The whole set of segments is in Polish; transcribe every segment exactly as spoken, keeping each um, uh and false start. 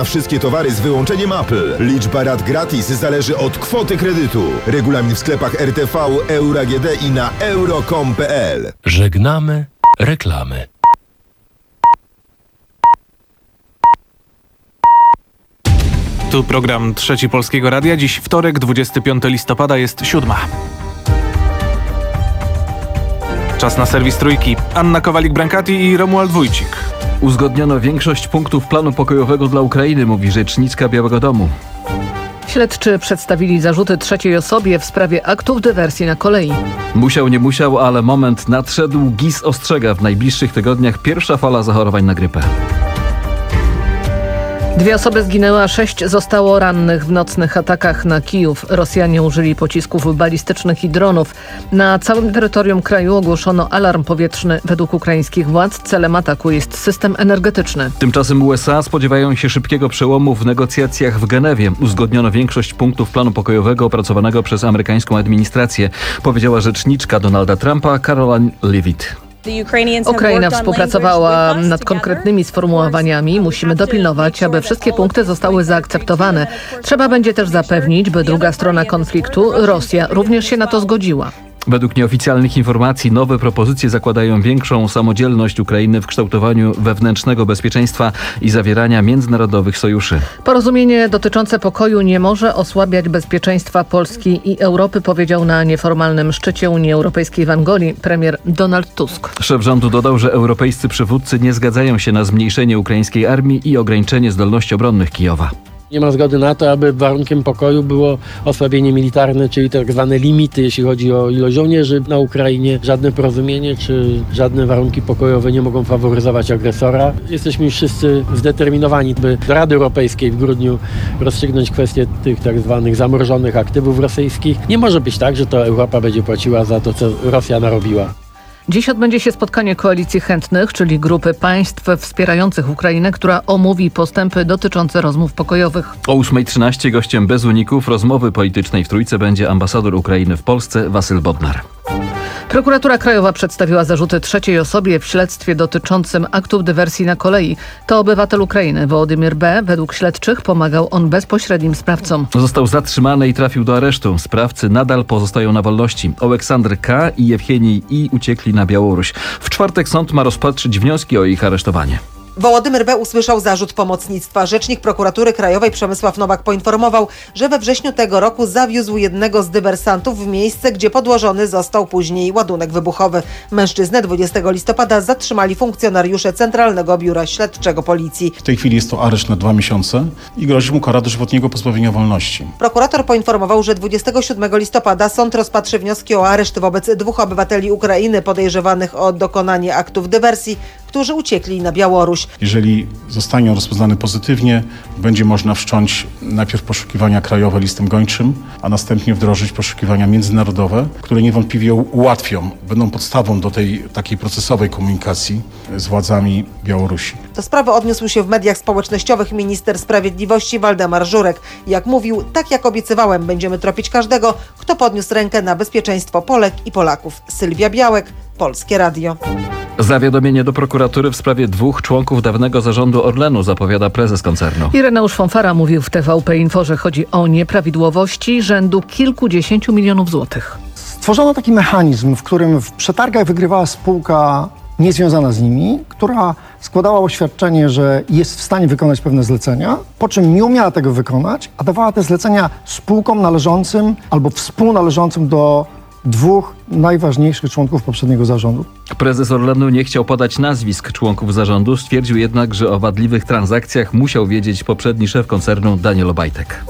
Wszystkie towary z wyłączeniem Apple. Liczba rat gratis zależy od kwoty kredytu. Regulamin w sklepach R T V, Euro A G D i na euro kropka com kropka p l. Żegnamy reklamy. Tu program Trzeci Polskiego Radia. Dziś wtorek, dwudziestego piątego listopada, jest siódma. Czas na serwis Trójki. Anna Kowalik-Brankati i Romuald Wójcik. Uzgodniono większość punktów planu pokojowego dla Ukrainy, mówi rzeczniczka Białego Domu. Śledczy przedstawili zarzuty trzeciej osobie w sprawie aktów dywersji na kolei. Musiał, nie musiał, ale moment nadszedł. G I S ostrzega, w najbliższych tygodniach pierwsza fala zachorowań na grypę. Dwie osoby zginęły, a sześć zostało rannych w nocnych atakach na Kijów. Rosjanie użyli pocisków balistycznych i dronów. Na całym terytorium kraju ogłoszono alarm powietrzny. Według ukraińskich władz celem ataku jest system energetyczny. Tymczasem U S A spodziewają się szybkiego przełomu w negocjacjach w Genewie. Uzgodniono większość punktów planu pokojowego opracowanego przez amerykańską administrację, powiedziała rzeczniczka Donalda Trumpa Caroline Leavitt. Ukraina współpracowała nad konkretnymi sformułowaniami. Musimy dopilnować, aby wszystkie punkty zostały zaakceptowane. Trzeba będzie też zapewnić, by druga strona konfliktu, Rosja, również się na to zgodziła. Według nieoficjalnych informacji nowe propozycje zakładają większą samodzielność Ukrainy w kształtowaniu wewnętrznego bezpieczeństwa i zawierania międzynarodowych sojuszy. Porozumienie dotyczące pokoju nie może osłabiać bezpieczeństwa Polski i Europy, powiedział na nieformalnym szczycie Unii Europejskiej w Angolii premier Donald Tusk. Szef rządu dodał, że europejscy przywódcy nie zgadzają się na zmniejszenie ukraińskiej armii i ograniczenie zdolności obronnych Kijowa. Nie ma zgody na to, aby warunkiem pokoju było osłabienie militarne, czyli tak zwane limity, jeśli chodzi o ilość żołnierzy na Ukrainie. Żadne porozumienie czy żadne warunki pokojowe nie mogą faworyzować agresora. Jesteśmy już wszyscy zdeterminowani, by do Rady Europejskiej w grudniu rozstrzygnąć kwestię tych tak zwanych zamrożonych aktywów rosyjskich. Nie może być tak, że to Europa będzie płaciła za to, co Rosja narobiła. Dziś odbędzie się spotkanie Koalicji Chętnych, czyli grupy państw wspierających Ukrainę, która omówi postępy dotyczące rozmów pokojowych. O ósma trzynaście gościem bez uników rozmowy politycznej w Trójce będzie ambasador Ukrainy w Polsce Wasyl Bodnar. Prokuratura Krajowa przedstawiła zarzuty trzeciej osobie w śledztwie dotyczącym aktów dywersji na kolei. To obywatel Ukrainy, Wołodymyr B. Według śledczych pomagał on bezpośrednim sprawcom. Został zatrzymany i trafił do aresztu. Sprawcy nadal pozostają na wolności. Oleksandr K. i Jewchenij I. uciekli na Białoruś. W czwartek sąd ma rozpatrzyć wnioski o ich aresztowanie. Wołodymyr B. usłyszał zarzut pomocnictwa. Rzecznik Prokuratury Krajowej Przemysław Nowak poinformował, że we wrześniu tego roku zawiózł jednego z dywersantów w miejsce, gdzie podłożony został później ładunek wybuchowy. Mężczyznę dwudziestego listopada zatrzymali funkcjonariusze Centralnego Biura Śledczego Policji. W tej chwili jest to areszt na dwa miesiące i grozi mu kara dożywotniego pozbawienia wolności. Prokurator poinformował, że dwudziestego siódmego listopada sąd rozpatrzy wnioski o areszt wobec dwóch obywateli Ukrainy podejrzewanych o dokonanie aktów dywersji, którzy uciekli na Białoruś. Jeżeli zostanie on rozpoznany pozytywnie, będzie można wszcząć najpierw poszukiwania krajowe listem gończym, a następnie wdrożyć poszukiwania międzynarodowe, które niewątpliwie ułatwią, będą podstawą do tej takiej procesowej komunikacji z władzami Białorusi. Do sprawy odniósł się w mediach społecznościowych minister sprawiedliwości Waldemar Żurek. Jak mówił, tak jak obiecywałem, będziemy tropić każdego, kto podniósł rękę na bezpieczeństwo Polek i Polaków. Sylwia Białek, Polskie Radio. Zawiadomienie do prokuratury w sprawie dwóch członków dawnego zarządu Orlenu, zapowiada prezes koncernu. Ireneusz Fonfara mówił w T V P Info, że chodzi o nieprawidłowości rzędu kilkudziesięciu milionów złotych. Stworzono taki mechanizm, w którym w przetargach wygrywała spółka niezwiązana z nimi, która składała oświadczenie, że jest w stanie wykonać pewne zlecenia, po czym nie umiała tego wykonać, a dawała te zlecenia spółkom należącym albo współnależącym do dwóch najważniejszych członków poprzedniego zarządu. Prezes Orlenu nie chciał podać nazwisk członków zarządu, stwierdził jednak, że o wadliwych transakcjach musiał wiedzieć poprzedni szef koncernu Daniel Obajtek.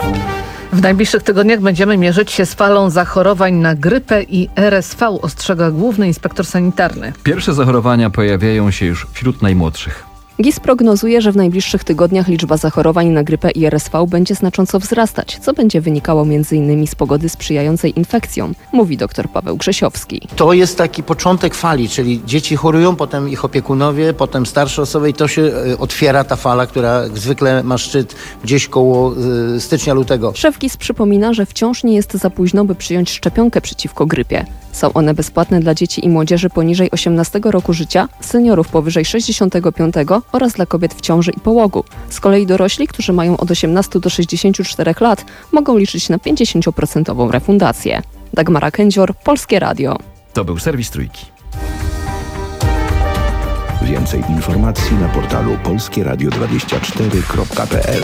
W najbliższych tygodniach będziemy mierzyć się z falą zachorowań na grypę i R S V, ostrzega główny inspektor sanitarny. Pierwsze zachorowania pojawiają się już wśród najmłodszych. G I S prognozuje, że w najbliższych tygodniach liczba zachorowań na grypę i R S V będzie znacząco wzrastać, co będzie wynikało między innymi z pogody sprzyjającej infekcjom, mówi dr Paweł Grzesiowski. To jest taki początek fali, czyli dzieci chorują, potem ich opiekunowie, potem starsze osoby i to się otwiera ta fala, która zwykle ma szczyt gdzieś koło stycznia, lutego. Szef G I S przypomina, że wciąż nie jest za późno, by przyjąć szczepionkę przeciwko grypie. Są one bezpłatne dla dzieci i młodzieży poniżej osiemnastego roku życia, seniorów powyżej sześćdziesiątego piątego oraz dla kobiet w ciąży i połogu. Z kolei dorośli, którzy mają od osiemnastu do sześćdziesięciu czterech lat, mogą liczyć na pięćdziesiąt procent refundację. Dagmara Kędzior, Polskie Radio. To był serwis Trójki. Więcej informacji na portalu polskie radio dwadzieścia cztery kropka p l.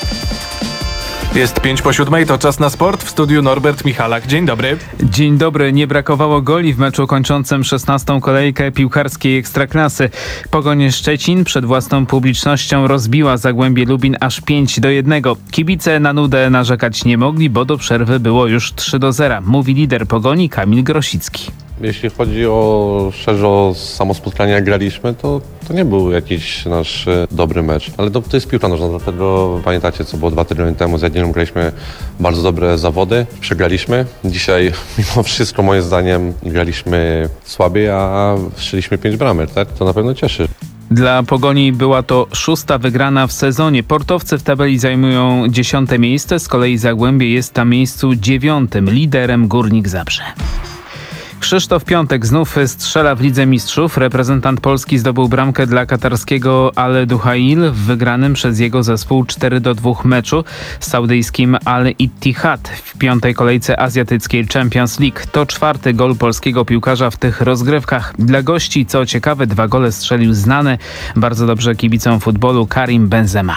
Jest pięć po siódmej, to czas na sport. W studiu Norbert Michalak. Dzień dobry. Dzień dobry. Nie brakowało goli w meczu kończącym szesnastą kolejkę piłkarskiej Ekstraklasy. Pogoń Szczecin przed własną publicznością rozbiła Zagłębie Lubin aż pięć do jednego. Kibice na nudę narzekać nie mogli, bo do przerwy było już trzy do zera. Mówi lider Pogoni Kamil Grosicki. Jeśli chodzi o szczerze o samo spotkanie, jak graliśmy, to, to nie był jakiś nasz e, dobry mecz. Ale to, to jest piłka nożna, dlatego pamiętacie, co było dwa tygodnie temu. Z Jadwiną graliśmy bardzo dobre zawody, przegraliśmy. Dzisiaj mimo wszystko, moim zdaniem, graliśmy słabiej, a strzeliśmy pięć bramek, tak? To na pewno cieszy. Dla Pogoni była to szósta wygrana w sezonie. Portowcy w tabeli zajmują dziesiąte miejsce, z kolei Zagłębie jest na miejscu dziewiątym, liderem Górnik Zabrze. Krzysztof Piątek znów strzela w Lidze Mistrzów. Reprezentant Polski zdobył bramkę dla katarskiego Al Duhail w wygranym przez jego zespół cztery do dwóch meczu z saudyjskim Al Ittihad w piątej kolejce azjatyckiej Champions League. To czwarty gol polskiego piłkarza w tych rozgrywkach. Dla gości, co ciekawe, dwa gole strzelił znany bardzo dobrze kibicom futbolu Karim Benzema.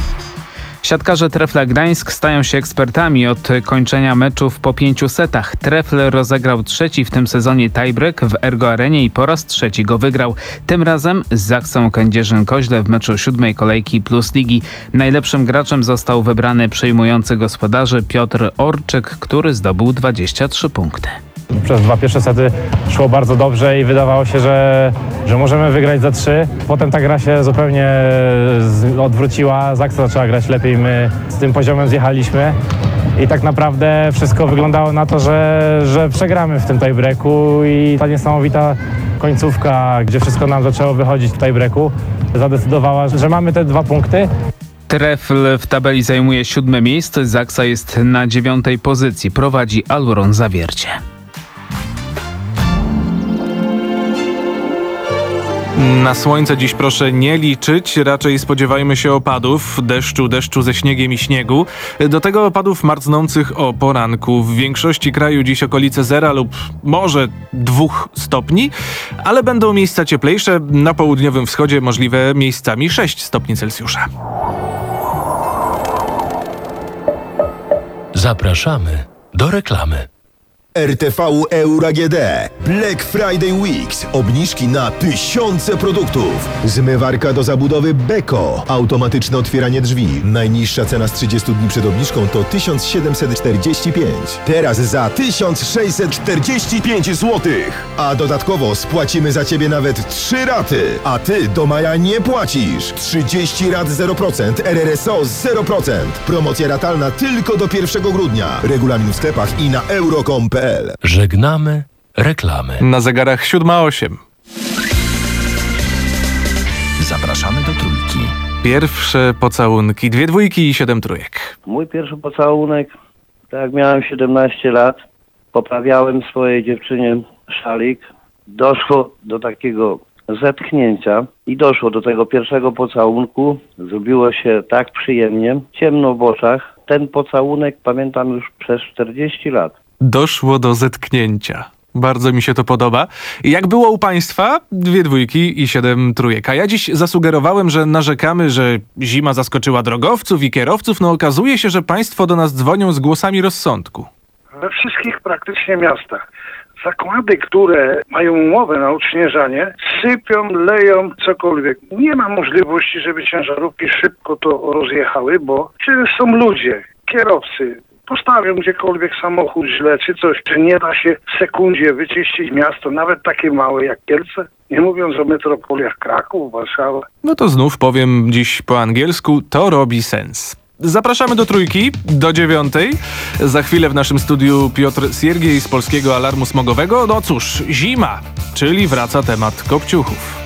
Siatkarze Trefla Gdańsk stają się ekspertami od kończenia meczów po pięciu setach. Trefl rozegrał trzeci w tym sezonie tiebreak w Ergo Arenie i po raz trzeci go wygrał. Tym razem z Zaksą Kędzierzyn-Koźle w meczu siódmej kolejki Plus Ligi. Najlepszym graczem został wybrany przyjmujący gospodarzy Piotr Orczyk, który zdobył dwadzieścia trzy punkty. Przez dwa pierwsze sety szło bardzo dobrze i wydawało się, że, że możemy wygrać za trzy. Potem ta gra się zupełnie odwróciła, Zaksa zaczęła grać lepiej, my z tym poziomem zjechaliśmy i tak naprawdę wszystko wyglądało na to, że, że przegramy w tym tiebreaku i ta niesamowita końcówka, gdzie wszystko nam zaczęło wychodzić w tiebreaku, zadecydowała, że mamy te dwa punkty. Trefl w tabeli zajmuje siódme miejsce, Zaksa jest na dziewiątej pozycji, prowadzi Aluron Zawiercie. Na słońce dziś proszę nie liczyć, raczej spodziewajmy się opadów, deszczu, deszczu ze śniegiem i śniegu. Do tego opadów marznących o poranku. W większości kraju dziś okolice zera lub może dwóch stopni, ale będą miejsca cieplejsze. Na południowym wschodzie możliwe miejscami sześć stopni Celsjusza. Zapraszamy do reklamy. R T V Euro A G D. Black Friday Weeks. Obniżki na tysiące produktów. Zmywarka do zabudowy Beko. Automatyczne otwieranie drzwi. Najniższa cena z trzydziestu dni przed obniżką to tysiąc siedemset czterdzieści pięć. Teraz za tysiąc sześćset czterdzieści pięć złotych. A dodatkowo spłacimy za Ciebie nawet trzy raty. A Ty do maja nie płacisz. trzydzieści rat zero procent. R R S O zero procent. Promocja ratalna tylko do pierwszego grudnia. Regulamin w sklepach i na euro kropka com kropka p l. Żegnamy reklamy. Na zegarach siódma osiem. Zapraszamy do Trójki. Pierwsze pocałunki, dwie dwójki i siedem trójek. Mój pierwszy pocałunek, tak jak miałem siedemnaście lat, poprawiałem swojej dziewczynie szalik. Doszło do takiego zetknięcia i doszło do tego pierwszego pocałunku. Zrobiło się tak przyjemnie, ciemno w oczach. Ten pocałunek pamiętam już przez czterdzieści lat. Doszło do zetknięcia. Bardzo mi się to podoba. Jak było u Państwa? Dwie dwójki i siedem trójek. A ja dziś zasugerowałem, że narzekamy, że zima zaskoczyła drogowców i kierowców. No okazuje się, że Państwo do nas dzwonią z głosami rozsądku. We wszystkich praktycznie miastach. Zakłady, które mają umowę na odśnieżanie, sypią, leją, cokolwiek. Nie ma możliwości, żeby ciężarówki szybko to rozjechały, bo przecież są ludzie, kierowcy. Postawią gdziekolwiek samochód źle czy coś, czy nie da się w sekundzie wyczyścić miasto, nawet takie małe jak Kielce, nie mówiąc o metropoliach Kraków, Warszawa. No to znów powiem dziś po angielsku, to robi sens. Zapraszamy do trójki, do dziewiątej. Za chwilę w naszym studiu Piotr Siergiej z Polskiego Alarmu Smogowego. No cóż, zima, czyli wraca temat kopciuchów.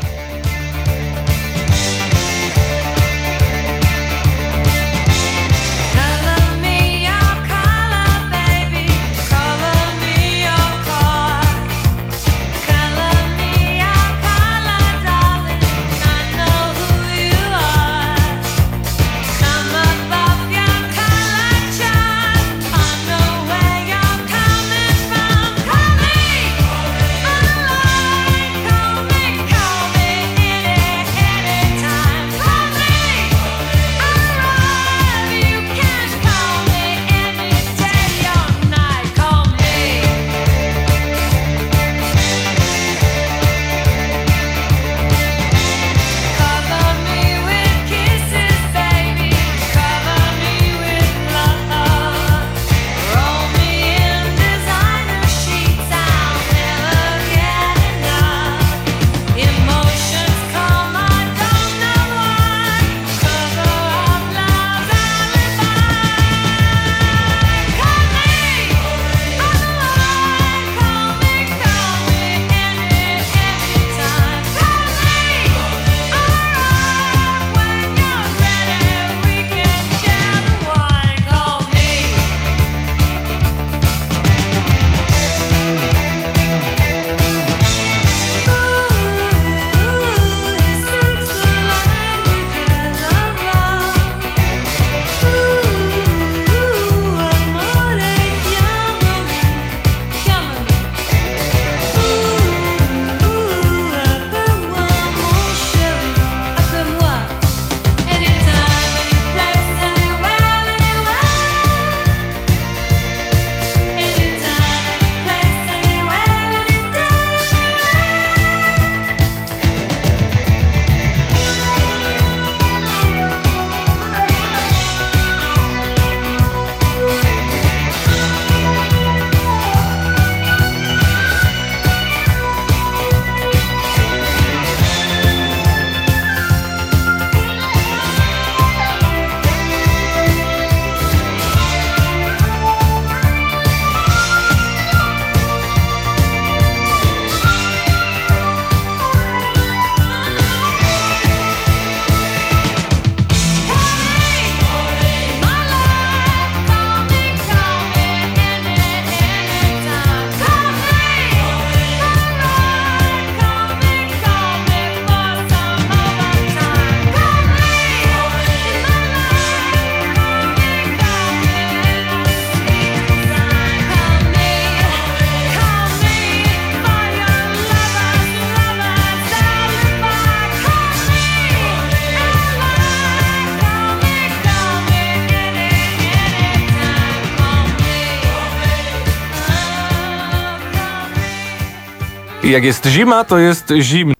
Jak jest zima, to jest zimno.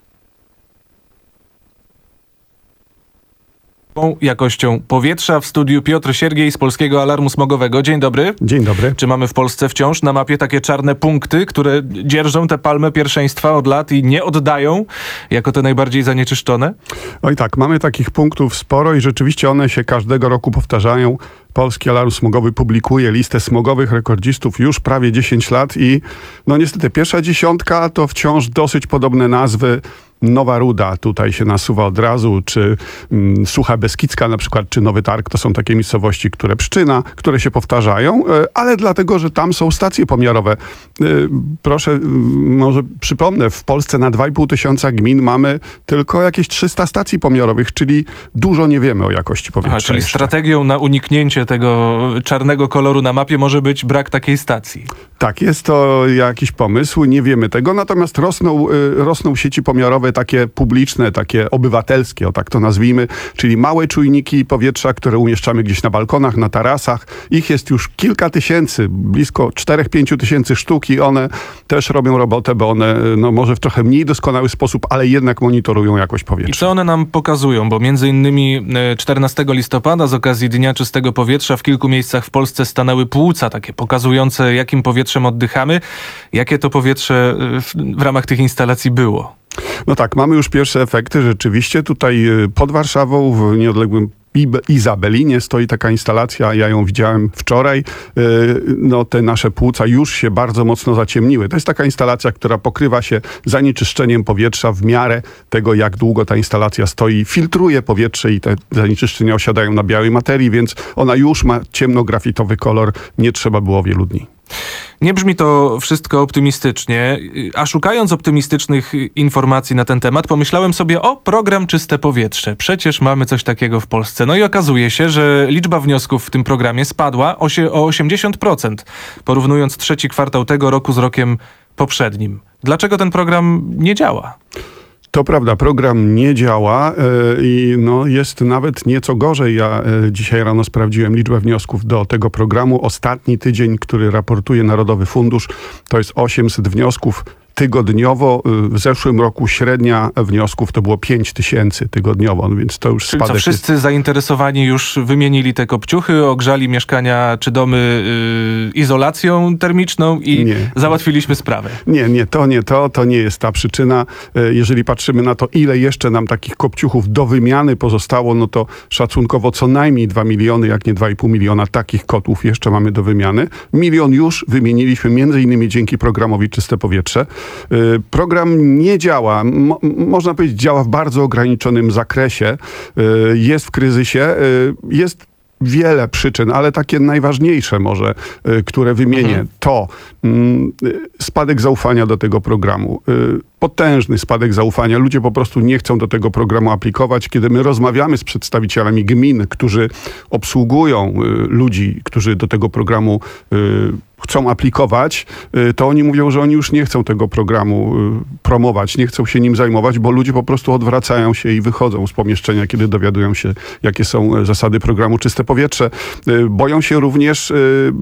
Jakością powietrza. W studiu Piotr Siergiej z Polskiego Alarmu Smogowego. Dzień dobry. Dzień dobry. Czy mamy w Polsce wciąż na mapie takie czarne punkty, które dzierżą tę palmę pierwszeństwa od lat i nie oddają jako te najbardziej zanieczyszczone? Oj tak, mamy takich punktów sporo i rzeczywiście one się każdego roku powtarzają. Polski Alarm Smogowy publikuje listę smogowych rekordzistów już prawie dziesięć lat i no niestety pierwsza dziesiątka to wciąż dosyć podobne nazwy. Nowa Ruda tutaj się nasuwa od razu, czy mm, Sucha Beskidzka na przykład, czy Nowy Targ, to są takie miejscowości, które Pszczyna, które się powtarzają, e, ale dlatego, że tam są stacje pomiarowe. E, proszę, m, może przypomnę, w Polsce na dwa i pół tysiąca gmin mamy tylko jakieś trzysta stacji pomiarowych, czyli dużo nie wiemy o jakości powietrza. Aha, czyli jeszcze. strategią na uniknięcie tego czarnego koloru na mapie może być brak takiej stacji. Tak, jest to jakiś pomysł, nie wiemy tego, natomiast rosną, y, rosną sieci pomiarowe takie publiczne, takie obywatelskie, o tak to nazwijmy, czyli małe czujniki powietrza, które umieszczamy gdzieś na balkonach, na tarasach. Ich jest już kilka tysięcy, blisko czterech pięciu tysięcy sztuk i one też robią robotę, bo one no, może w trochę mniej doskonały sposób, ale jednak monitorują jakość powietrza. I co one nam pokazują? Bo między innymi czternastego listopada z okazji Dnia Czystego Powietrza w kilku miejscach w Polsce stanęły płuca, takie pokazujące, jakim powietrzem oddychamy. Jakie to powietrze w, w ramach tych instalacji było? No tak, mamy już pierwsze efekty. Rzeczywiście tutaj pod Warszawą w nieodległym Izabelinie stoi taka instalacja, ja ją widziałem wczoraj. No te nasze płuca już się bardzo mocno zaciemniły. To jest taka instalacja, która pokrywa się zanieczyszczeniem powietrza w miarę tego, jak długo ta instalacja stoi. Filtruje powietrze i te zanieczyszczenia osiadają na białej materii, więc ona już ma ciemnografitowy kolor. Nie trzeba było wielu dni. Nie brzmi to wszystko optymistycznie, a szukając optymistycznych informacji na ten temat, pomyślałem sobie, o, program Czyste Powietrze. Przecież mamy coś takiego w Polsce. No i okazuje się, że liczba wniosków w tym programie spadła o osiemdziesiąt procent, porównując trzeci kwartał tego roku z rokiem poprzednim. Dlaczego ten program nie działa? To prawda, program nie działa i no jest nawet nieco gorzej. Ja dzisiaj rano sprawdziłem liczbę wniosków do tego programu. Ostatni tydzień, który raportuje Narodowy Fundusz, to jest osiemset wniosków tygodniowo. W zeszłym roku średnia wniosków to było pięć tysięcy tygodniowo, no więc to już Czyli spadek co, wszyscy jest... zainteresowani już wymienili te kopciuchy, ogrzali mieszkania czy domy yy, izolacją termiczną i nie. załatwiliśmy sprawę. Nie, nie, to nie to, to nie jest ta przyczyna. Jeżeli patrzymy na to, ile jeszcze nam takich kopciuchów do wymiany pozostało, no to szacunkowo co najmniej dwa miliony, jak nie dwa i pół miliona takich kotłów jeszcze mamy do wymiany. Milion już wymieniliśmy między innymi dzięki programowi Czyste Powietrze. Program nie działa, Mo, można powiedzieć, działa w bardzo ograniczonym zakresie, jest w kryzysie, jest wiele przyczyn, ale takie najważniejsze może, które wymienię, mhm. to mm, spadek zaufania do tego programu. Potężny spadek zaufania. Ludzie po prostu nie chcą do tego programu aplikować. Kiedy my rozmawiamy z przedstawicielami gmin, którzy obsługują ludzi, którzy do tego programu chcą aplikować, to oni mówią, że oni już nie chcą tego programu promować, nie chcą się nim zajmować, bo ludzie po prostu odwracają się i wychodzą z pomieszczenia, kiedy dowiadują się, jakie są zasady programu Czyste Powietrze. Boją się również,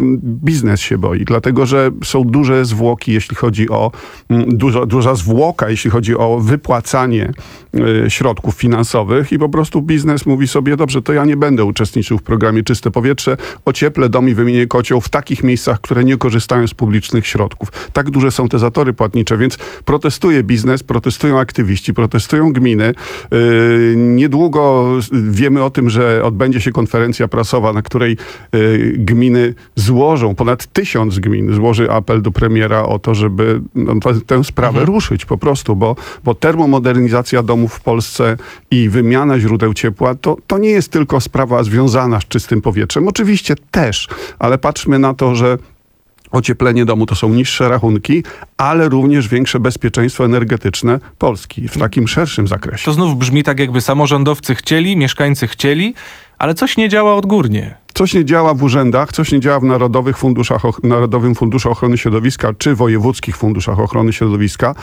biznes się boi, dlatego że są duże zwłoki, jeśli chodzi o, duża, duża zwłoka, jeśli chodzi o wypłacanie środków finansowych i po prostu biznes mówi sobie, dobrze, to ja nie będę uczestniczył w programie Czyste Powietrze, ocieplę dom i wymienię kocioł w takich miejscach, które nie korzystają z publicznych środków. Tak duże są te zatory płatnicze, więc protestuje biznes, protestują aktywiści, protestują gminy. Yy, niedługo wiemy o tym, że odbędzie się konferencja prasowa, na której yy, gminy złożą, ponad tysiąc gmin złoży apel do premiera o to, żeby no, tę sprawę mhm. ruszyć po prostu, bo, bo termomodernizacja domów w Polsce i wymiana źródeł ciepła to, to nie jest tylko sprawa związana z czystym powietrzem. Oczywiście też, ale patrzmy na to, że ocieplenie domu to są niższe rachunki, ale również większe bezpieczeństwo energetyczne Polski w takim szerszym zakresie. To znów brzmi tak, jakby samorządowcy chcieli, mieszkańcy chcieli, ale coś nie działa odgórnie. Coś nie działa w urzędach, coś nie działa w Narodowych Funduszach, Narodowym Funduszu Ochrony Środowiska czy wojewódzkich funduszach ochrony środowiska.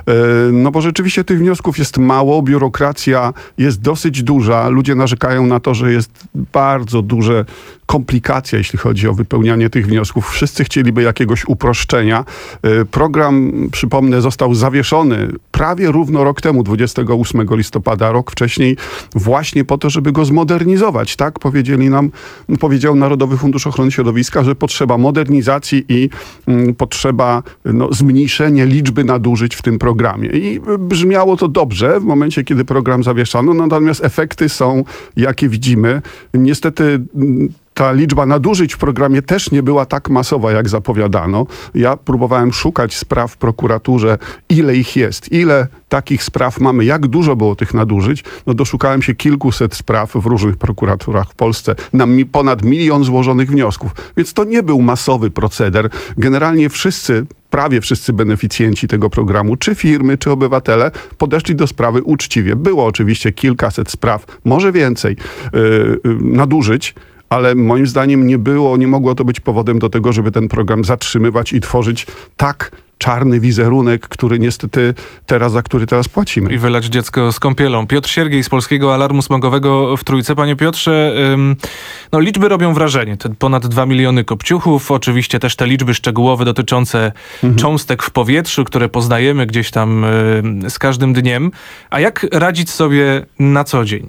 No bo rzeczywiście tych wniosków jest mało, biurokracja jest dosyć duża. Ludzie narzekają na to, że jest bardzo duże komplikacja, jeśli chodzi o wypełnianie tych wniosków. Wszyscy chcieliby jakiegoś uproszczenia. Program, przypomnę, został zawieszony prawie równo rok temu, dwudziestego ósmego listopada, rok wcześniej, właśnie po to, żeby go zmodernizować. Tak powiedzieli nam, powiedział Narodowy Fundusz Ochrony Środowiska, że potrzeba modernizacji i mm, potrzeba no, zmniejszenia liczby nadużyć w tym programie. I brzmiało to dobrze w momencie, kiedy program zawieszano, natomiast efekty są, jakie widzimy. Niestety ta liczba nadużyć w programie też nie była tak masowa, jak zapowiadano. Ja próbowałem szukać spraw w prokuraturze, ile ich jest, ile takich spraw mamy, jak dużo było tych nadużyć. No doszukałem się kilkuset spraw w różnych prokuraturach w Polsce, na mi ponad milion złożonych wniosków. Więc to nie był masowy proceder. Generalnie wszyscy, prawie wszyscy beneficjenci tego programu, czy firmy, czy obywatele, podeszli do sprawy uczciwie. Było oczywiście kilkaset spraw, może więcej, yy, yy, nadużyć, ale moim zdaniem nie było, nie mogło to być powodem do tego, żeby ten program zatrzymywać i tworzyć tak czarny wizerunek, który niestety teraz, za który teraz płacimy. I wylać dziecko z kąpielą. Piotr Siergiej z Polskiego Alarmu Smogowego w Trójce. Panie Piotrze, ym, no liczby robią wrażenie. Te ponad dwa miliony kopciuchów, oczywiście też te liczby szczegółowe dotyczące mhm. cząstek w powietrzu, które poznajemy gdzieś tam y, z każdym dniem. A jak radzić sobie na co dzień?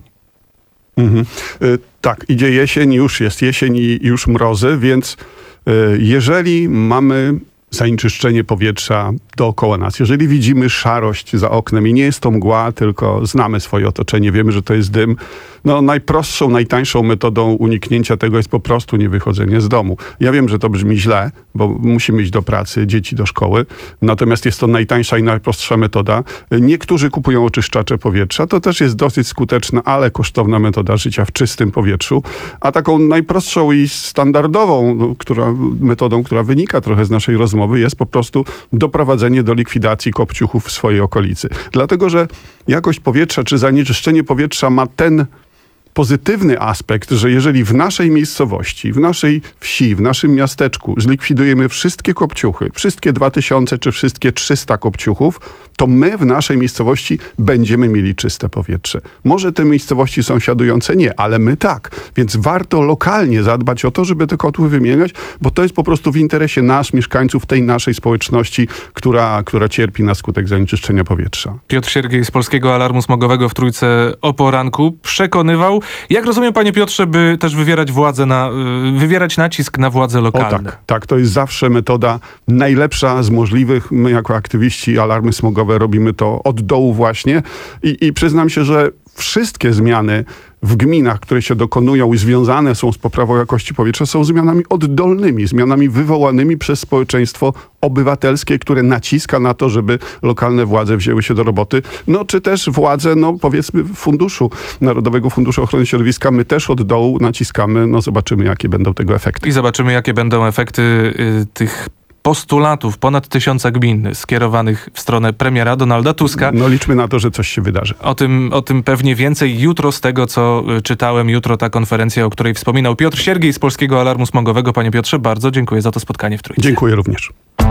Mhm. Y, tak, idzie jesień, już jest jesień i już mrozy, więc y, jeżeli mamy zanieczyszczenie powietrza dookoła nas, jeżeli widzimy szarość za oknem i nie jest to mgła, tylko znamy swoje otoczenie, wiemy, że to jest dym, no najprostszą, najtańszą metodą uniknięcia tego jest po prostu niewychodzenie z domu. Ja wiem, że to brzmi źle, bo musimy iść do pracy, dzieci do szkoły, natomiast jest to najtańsza i najprostsza metoda. Niektórzy kupują oczyszczacze powietrza, to też jest dosyć skuteczna, ale kosztowna metoda życia w czystym powietrzu, a taką najprostszą i standardową która, metodą, która wynika trochę z naszej rozmowy, jest po prostu doprowadzenie do likwidacji kopciuchów w swojej okolicy. Dlatego, że jakość powietrza czy zanieczyszczenie powietrza ma ten pozytywny aspekt, że jeżeli w naszej miejscowości, w naszej wsi, w naszym miasteczku zlikwidujemy wszystkie kopciuchy, wszystkie dwa tysiące czy wszystkie trzysta kopciuchów, to my w naszej miejscowości będziemy mieli czyste powietrze. Może te miejscowości sąsiadujące nie, ale my tak. Więc warto lokalnie zadbać o to, żeby te kotły wymieniać, bo to jest po prostu w interesie nas, mieszkańców tej naszej społeczności, która, która cierpi na skutek zanieczyszczenia powietrza. Piotr Siergiej z Polskiego Alarmu Smogowego w Trójce o poranku przekonywał. Jak rozumiem, panie Piotrze, by też wywierać władzę na, wywierać nacisk na władze lokalne? O tak, tak, to jest zawsze metoda najlepsza z możliwych. My jako aktywiści alarmy smogowe robimy to od dołu właśnie i, i przyznam się, że wszystkie zmiany w gminach, które się dokonują i związane są z poprawą jakości powietrza, są zmianami oddolnymi, zmianami wywołanymi przez społeczeństwo obywatelskie, które naciska na to, żeby lokalne władze wzięły się do roboty. No czy też władze, no powiedzmy funduszu, Narodowego Funduszu Ochrony Środowiska, my też od dołu naciskamy, no zobaczymy, jakie będą tego efekty. I zobaczymy, jakie będą efekty y, tych postulatów ponad tysiąca gmin skierowanych w stronę premiera Donalda Tuska. No liczmy na to, że coś się wydarzy. O tym, o tym pewnie więcej jutro z tego, co czytałem. Jutro ta konferencja, o której wspominał Piotr Siergiej z Polskiego Alarmu Smogowego. Panie Piotrze, bardzo dziękuję za to spotkanie w Trójce. Dziękuję również.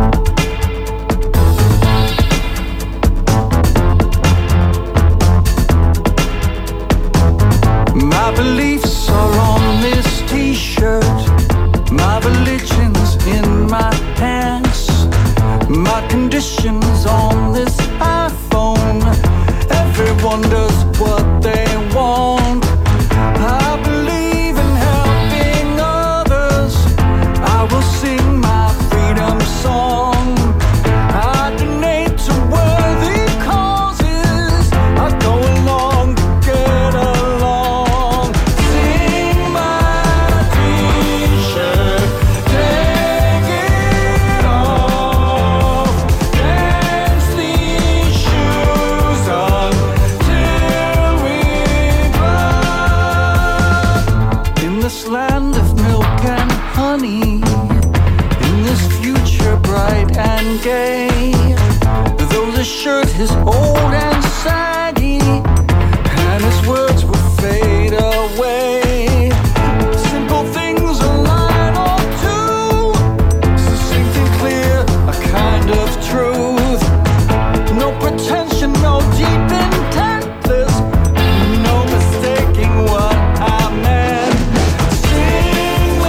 My beliefs are on this t-shirt. My religion's in my pants. My conditions on this iPhone. Everyone does what they want. I believe in helping others. I will sing my freedom song. I donate to worthy causes. I go along to get along. Sing my t-shirt. Take it off. Dance these shoes on till we drop. In this land of milk and honey, in this future bright and gay, though the shirt is old and saggy, and his words will fade away, simple things, a line or two, succinct and clear, a kind of truth. No pretension, no deep intent, there's no mistaking what I meant. Sing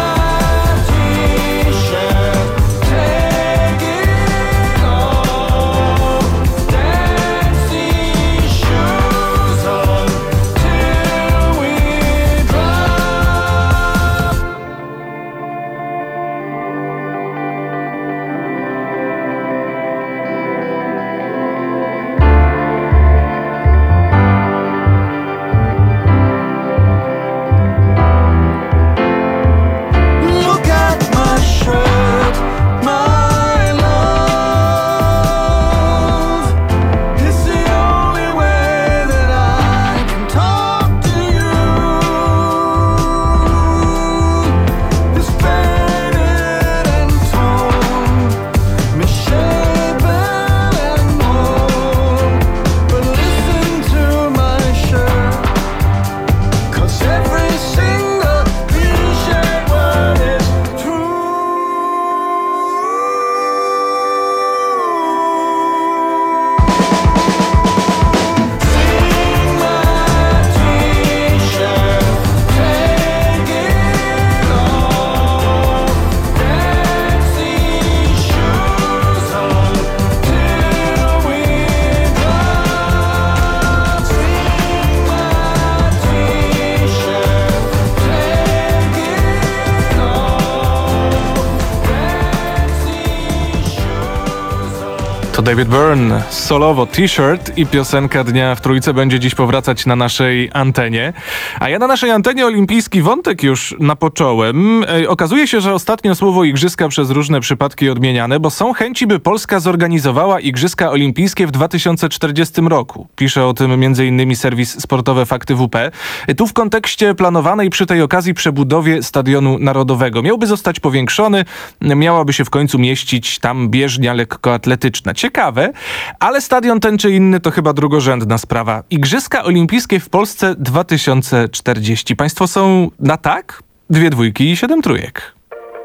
David Byrne, solowo T-shirt i piosenka dnia w Trójce będzie dziś powracać na naszej antenie. A ja na naszej antenie olimpijski wątek już napocząłem. E, okazuje się, że ostatnio słowo igrzyska przez różne przypadki odmieniane, bo są chęci, by Polska zorganizowała Igrzyska Olimpijskie w dwa tysiące czterdziestym roku. Pisze o tym m.in. serwis sportowe Fakty W P. E, tu w kontekście planowanej przy tej okazji przebudowie Stadionu Narodowego. Miałby zostać powiększony, miałaby się w końcu mieścić tam bieżnia lekkoatletyczna. Ciekawe, ale stadion ten czy inny to chyba drugorzędna sprawa. Igrzyska Olimpijskie w Polsce dwa tysiące czterdziesty. Państwo są na tak? Dwie dwójki i siedem trójek.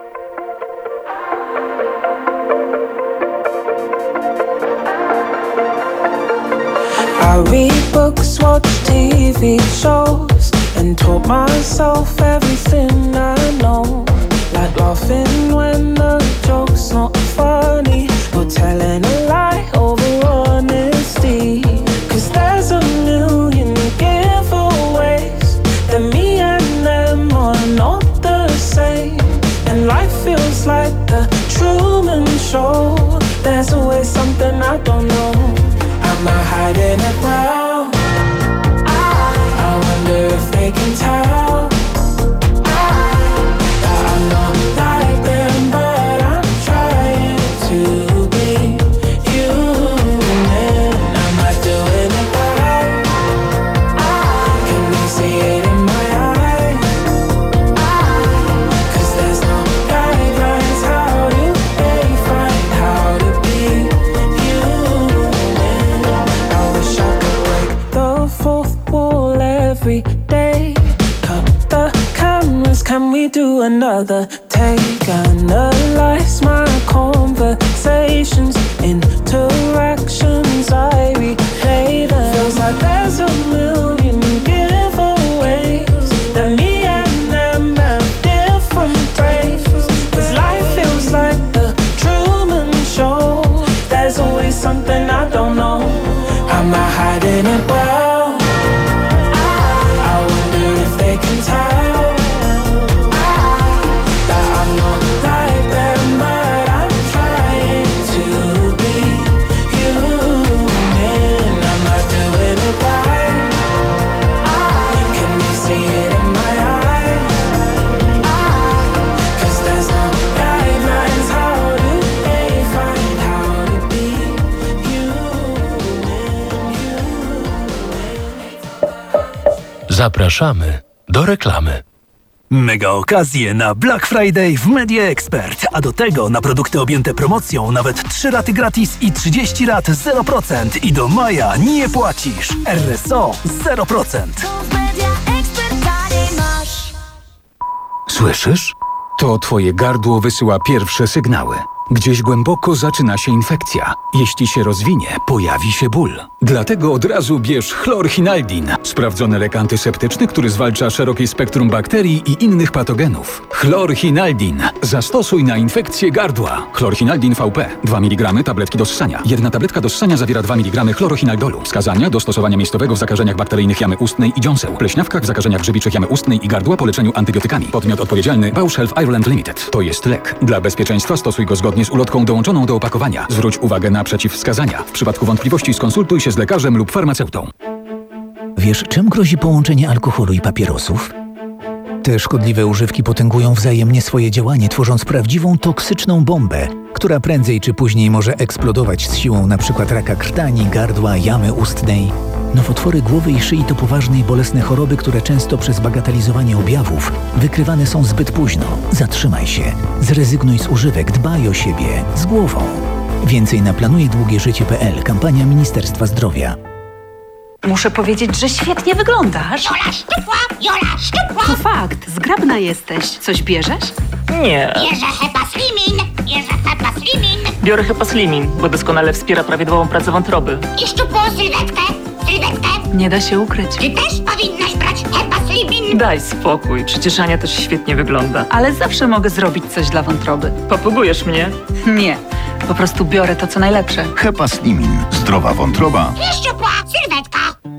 I read books, watch T V shows and taught myself everything I know. Like laughing when the joke's not funny, or telling a lie over honesty. Cause there's a million giveaways that me and them are not the same. And life feels like the Truman Show. There's always something I don't know. I'm not hiding it well. I wonder if they can tell. Can we do another take? Analyze my conversations, interactions, I replay them. Feels like there's a million giveaways that me and them have different brains. Cause life feels like the Truman Show. There's always something I don't know. I'm not hiding it well. I wonder if they can tell. Zapraszamy do reklamy. Mega okazje na Black Friday w Media Expert, a do tego na produkty objęte promocją nawet trzy raty gratis i trzydzieści rat zero procent i do maja nie płacisz. R S O zero procent. Słyszysz? To twoje gardło wysyła pierwsze sygnały. Gdzieś głęboko zaczyna się infekcja. Jeśli się rozwinie, pojawi się ból. Dlatego od razu bierz chlorhinaldin. Sprawdzony lek antyseptyczny, który zwalcza szerokie spektrum bakterii i innych patogenów. Chlorhinaldin. Zastosuj na infekcję gardła. Chlorhinaldin V P. dwa miligramy tabletki do ssania. Jedna tabletka do ssania zawiera dwa miligramy chlorochinaldolu. Wskazania do stosowania miejscowego w zakażeniach bakteryjnych jamy ustnej i dziąseł. Pleśniawkach w zakażeniach grzybiczych jamy ustnej i gardła po leczeniu antybiotykami. Podmiot odpowiedzialny Bausch Health Ireland Limited. To jest lek. Dla bezpieczeństwa stosuj go zgodnie z ulotką dołączoną do opakowania. Zwróć uwagę na przeciwwskazania. W przypadku wątpliwości skonsultuj się z lekarzem lub farmaceutą. Wiesz, czym grozi połączenie alkoholu i papierosów? Te szkodliwe używki potęgują wzajemnie swoje działanie, tworząc prawdziwą toksyczną bombę, która prędzej czy później może eksplodować z siłą np. raka krtani, gardła, jamy ustnej. Nowotwory głowy i szyi to poważne i bolesne choroby, które często przez bagatelizowanie objawów wykrywane są zbyt późno. Zatrzymaj się, zrezygnuj z używek, dbaj o siebie, z głową. Więcej na planuje długie życie kropka p l. Kampania Ministerstwa Zdrowia. Muszę powiedzieć, że świetnie wyglądasz. Jola szczupła, Jola szczupła. To fakt, zgrabna jesteś. Coś bierzesz? Nie. Bierze Hepa Slimin, bierze Hepa Slimin. Biorę Hepa Slimin, bo doskonale wspiera prawidłową pracę wątroby. I szczupłą sylwetkę, sylwetkę. Nie da się ukryć. Ty też powinnaś brać Hepa Slimin. Daj spokój, przecież Ania też świetnie wygląda. Ale zawsze mogę zrobić coś dla wątroby. Popugujesz mnie? Nie, po prostu biorę to, co najlepsze. Hepa Slimin. Zdrowa wątroba. I szczupła sylwetka.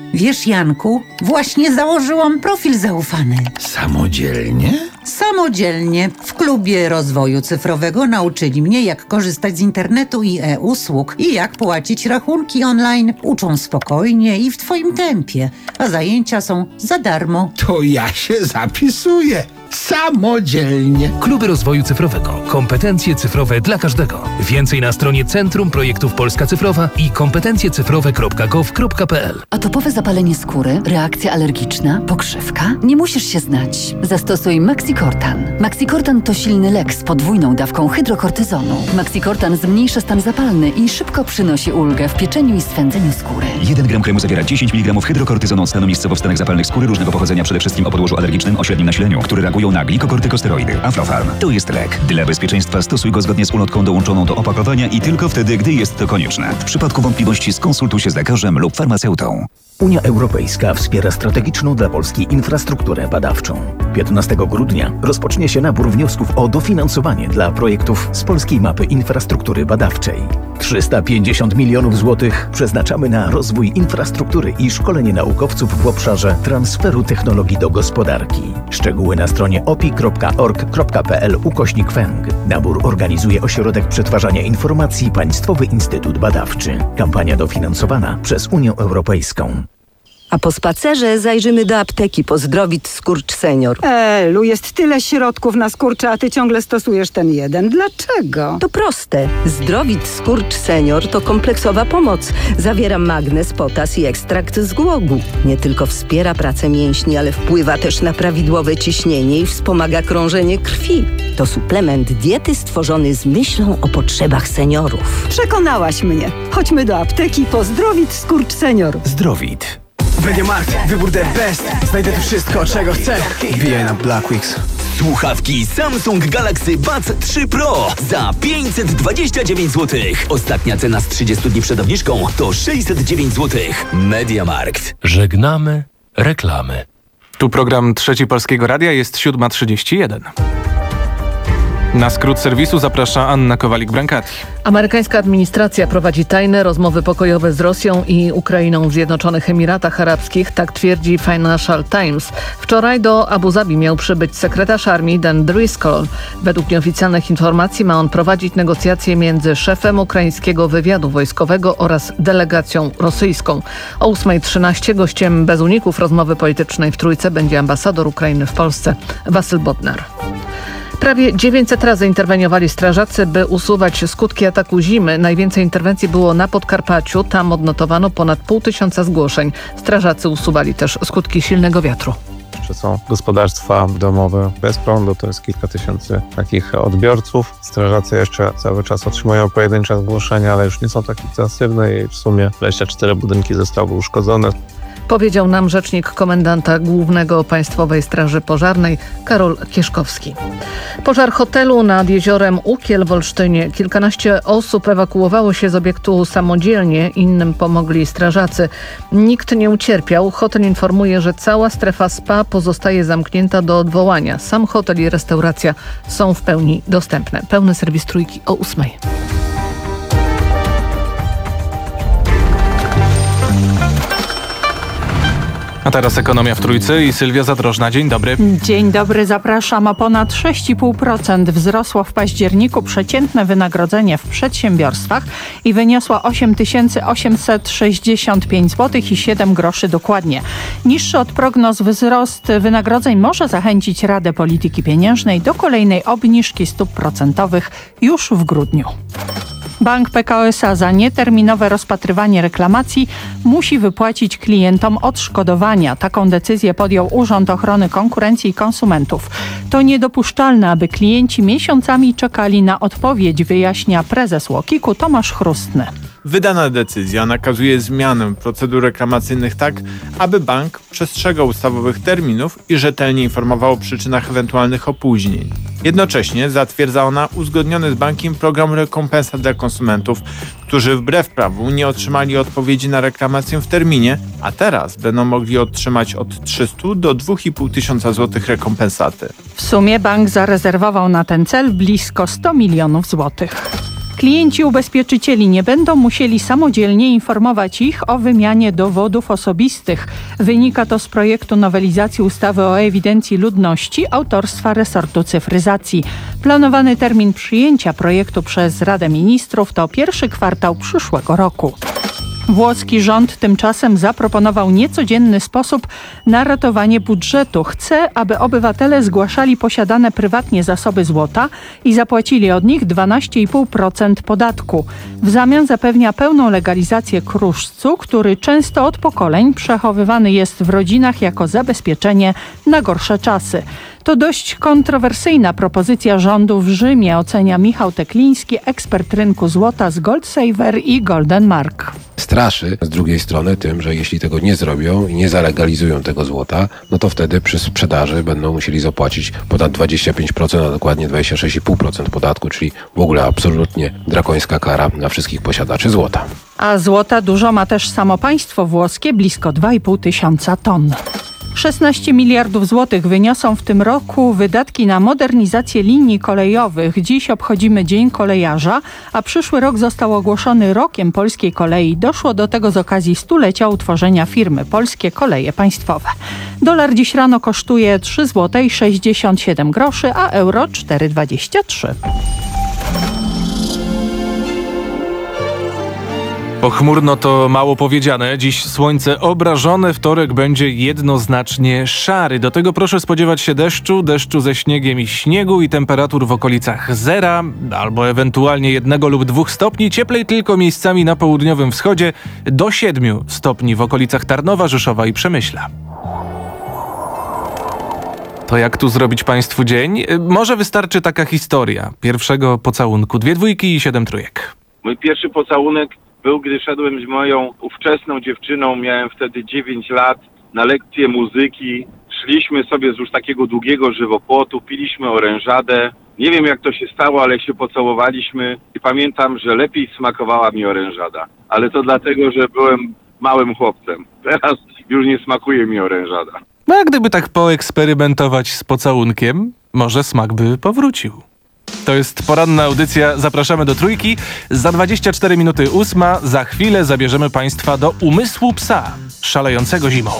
Wiesz, Janku, właśnie założyłam profil zaufany. Samodzielnie? Samodzielnie. W klubie rozwoju cyfrowego nauczyli mnie, jak korzystać z internetu i e-usług i jak płacić rachunki online. Uczą spokojnie i w twoim tempie, a zajęcia są za darmo. To ja się zapisuję. Samodzielnie. Kluby Rozwoju Cyfrowego. Kompetencje cyfrowe dla każdego. Więcej na stronie Centrum Projektów Polska Cyfrowa i kompetencje cyfrowe kropka gov kropka p l. Atopowe zapalenie skóry, reakcja alergiczna, pokrzywka? Nie musisz się znać. Zastosuj Maxicortan. Maxicortan to silny lek z podwójną dawką hydrokortyzonu. Maxicortan zmniejsza stan zapalny i szybko przynosi ulgę w pieczeniu i swędzeniu skóry. jeden gram kremu zawiera dziesięć miligramów hydrokortyzonu od stanu miejscowo w stanach zapalnych skóry różnego pochodzenia, przede wszystkim o podłożu alergicznym o średnim nasileniu, które reagują na glikokortykosteroidy. Aflofarm to jest lek. Dla bezpieczeństwa stosuj go zgodnie z ulotką dołączoną do opakowania i tylko wtedy, gdy jest to konieczne. W przypadku wątpliwości skonsultuj się z lekarzem lub farmaceutą. Unia Europejska wspiera strategiczną dla Polski infrastrukturę badawczą. piętnastego grudnia rozpocznie się nabór wniosków o dofinansowanie dla projektów z Polskiej Mapy Infrastruktury Badawczej. trzysta pięćdziesiąt milionów złotych przeznaczamy na rozwój infrastruktury i szkolenie naukowców w obszarze transferu technologii do gospodarki. Szczegóły na stronie opi kropka org kropka p l ukośnik węg. Nabór organizuje Ośrodek Przetwarzania Informacji Państwowy Instytut Badawczy. Kampania dofinansowana przez Unię Europejską. A po spacerze zajrzymy do apteki po Zdrowit Skurcz Senior. Elu, jest tyle środków na skurcze, a ty ciągle stosujesz ten jeden. Dlaczego? To proste. Zdrowit Skurcz Senior to kompleksowa pomoc. Zawiera magnez, potas i ekstrakt z głogu. Nie tylko wspiera pracę mięśni, ale wpływa też na prawidłowe ciśnienie i wspomaga krążenie krwi. To suplement diety stworzony z myślą o potrzebach seniorów. Przekonałaś mnie. Chodźmy do apteki po Zdrowit Skurcz Senior. Zdrowit. MediaMarkt, wybór the best. Znajdę tu wszystko, czego chcę. Wbijaj na Blackweeks. Słuchawki Samsung Galaxy Buds trzy Pro za pięćset dwadzieścia dziewięć złotych. Ostatnia cena z trzydziestu dni przed obniżką to sześćset dziewięć złotych. MediaMarkt. Żegnamy reklamy. Tu program Trzeci Polskiego Radia, jest siódma trzydzieści jeden. Na skrót serwisu zaprasza Anna Kowalik-Brankati. Amerykańska administracja prowadzi tajne rozmowy pokojowe z Rosją i Ukrainą w Zjednoczonych Emiratach Arabskich, tak twierdzi Financial Times. Wczoraj do Abu Zabi miał przybyć sekretarz armii Dan Driscoll. Według nieoficjalnych informacji ma on prowadzić negocjacje między szefem ukraińskiego wywiadu wojskowego oraz delegacją rosyjską. O ósma trzynaście gościem bez uników rozmowy politycznej w Trójce będzie ambasador Ukrainy w Polsce Wasyl Bodnar. Prawie dziewięćset razy interweniowali strażacy, by usuwać skutki ataku zimy. Najwięcej interwencji było na Podkarpaciu. Tam odnotowano ponad pół tysiąca zgłoszeń. Strażacy usuwali też skutki silnego wiatru. Jeszcze są gospodarstwa domowe bez prądu, to jest kilka tysięcy takich odbiorców. Strażacy jeszcze cały czas otrzymują pojedyncze zgłoszenia, ale już nie są tak intensywne i w sumie dwadzieścia cztery budynki zostały uszkodzone. Powiedział nam rzecznik komendanta głównego Państwowej Straży Pożarnej Karol Kieszkowski. Pożar hotelu nad jeziorem Ukiel w Olsztynie. Kilkanaście osób ewakuowało się z obiektu samodzielnie, innym pomogli strażacy. Nikt nie ucierpiał. Hotel informuje, że cała strefa spa pozostaje zamknięta do odwołania. Sam hotel i restauracja są w pełni dostępne. Pełny serwis Trójki o ósmej. A teraz ekonomia w Trójce i Sylwia Zadrożna. Dzień dobry. Dzień dobry, zapraszam. O ponad sześć i pół procent wzrosło w październiku przeciętne wynagrodzenie w przedsiębiorstwach i wyniosło osiem tysięcy osiemset sześćdziesiąt pięć złotych i siedem groszy dokładnie. Niższy od prognoz wzrost wynagrodzeń może zachęcić Radę Polityki Pieniężnej do kolejnej obniżki stóp procentowych już w grudniu. Bank P K O S A za nieterminowe rozpatrywanie reklamacji musi wypłacić klientom odszkodowania. Taką decyzję podjął Urząd Ochrony Konkurencji i Konsumentów. To niedopuszczalne, aby klienci miesiącami czekali na odpowiedź, wyjaśnia prezes Łokiku Tomasz Chrustny. Wydana decyzja nakazuje zmianę procedur reklamacyjnych tak, aby bank przestrzegał ustawowych terminów i rzetelnie informował o przyczynach ewentualnych opóźnień. Jednocześnie zatwierdza ona uzgodniony z bankiem program rekompensat dla konsumentów, którzy wbrew prawu nie otrzymali odpowiedzi na reklamację w terminie, a teraz będą mogli otrzymać od trzysta do dwóch i pół tysiąca złotych rekompensaty. W sumie bank zarezerwował na ten cel blisko sto milionów złotych. Klienci ubezpieczycieli nie będą musieli samodzielnie informować ich o wymianie dowodów osobistych. Wynika to z projektu nowelizacji ustawy o ewidencji ludności autorstwa resortu cyfryzacji. Planowany termin przyjęcia projektu przez Radę Ministrów to pierwszy kwartał przyszłego roku. Włoski rząd tymczasem zaproponował niecodzienny sposób na ratowanie budżetu. Chce, aby obywatele zgłaszali posiadane prywatnie zasoby złota i zapłacili od nich dwanaście i pół procent podatku. W zamian zapewnia pełną legalizację kruszcu, który często od pokoleń przechowywany jest w rodzinach jako zabezpieczenie na gorsze czasy. To dość kontrowersyjna propozycja rządu w Rzymie, ocenia Michał Tekliński, ekspert rynku złota z Goldsaver i Golden Mark. Straszy z drugiej strony tym, że jeśli tego nie zrobią i nie zalegalizują tego złota, no to wtedy przy sprzedaży będą musieli zapłacić ponad dwadzieścia pięć procent, a dokładnie dwadzieścia sześć i pół procent podatku, czyli w ogóle absolutnie drakońska kara dla wszystkich posiadaczy złota. A złota dużo ma też samo państwo włoskie, blisko dwa i pół tysiąca ton. szesnaście miliardów złotych wyniosą w tym roku wydatki na modernizację linii kolejowych. Dziś obchodzimy Dzień Kolejarza, a przyszły rok został ogłoszony rokiem polskiej kolei. Doszło do tego z okazji stulecia utworzenia firmy Polskie Koleje Państwowe. Dolar dziś rano kosztuje trzy złote i sześćdziesiąt siedem groszy, a euro cztery dwadzieścia trzy. Pochmurno to mało powiedziane. Dziś słońce obrażone, wtorek będzie jednoznacznie szary. Do tego proszę spodziewać się deszczu, deszczu ze śniegiem i śniegu i temperatur w okolicach zera, albo ewentualnie jednego lub dwóch stopni. Cieplej tylko miejscami na południowym wschodzie, do siedmiu stopni w okolicach Tarnowa, Rzeszowa i Przemyśla. To jak tu zrobić Państwu dzień? Może wystarczy taka historia. Pierwszego pocałunku, dwie dwójki i siedem trójek. Mój pierwszy pocałunek był, gdy szedłem z moją ówczesną dziewczyną, miałem wtedy dziewięć lat, na lekcję muzyki. Szliśmy sobie wzdłuż takiego długiego żywopłotu, piliśmy orężadę. Nie wiem jak to się stało, ale się pocałowaliśmy i pamiętam, że lepiej smakowała mi orężada. Ale to dlatego, że byłem małym chłopcem. Teraz już nie smakuje mi orężada. No a gdyby tak poeksperymentować z pocałunkiem, może smak by powrócił. To jest poranna audycja, zapraszamy do trójki. Za dwadzieścia cztery minuty ósma, za chwilę zabierzemy Państwa do umysłu psa, szalejącego zimą.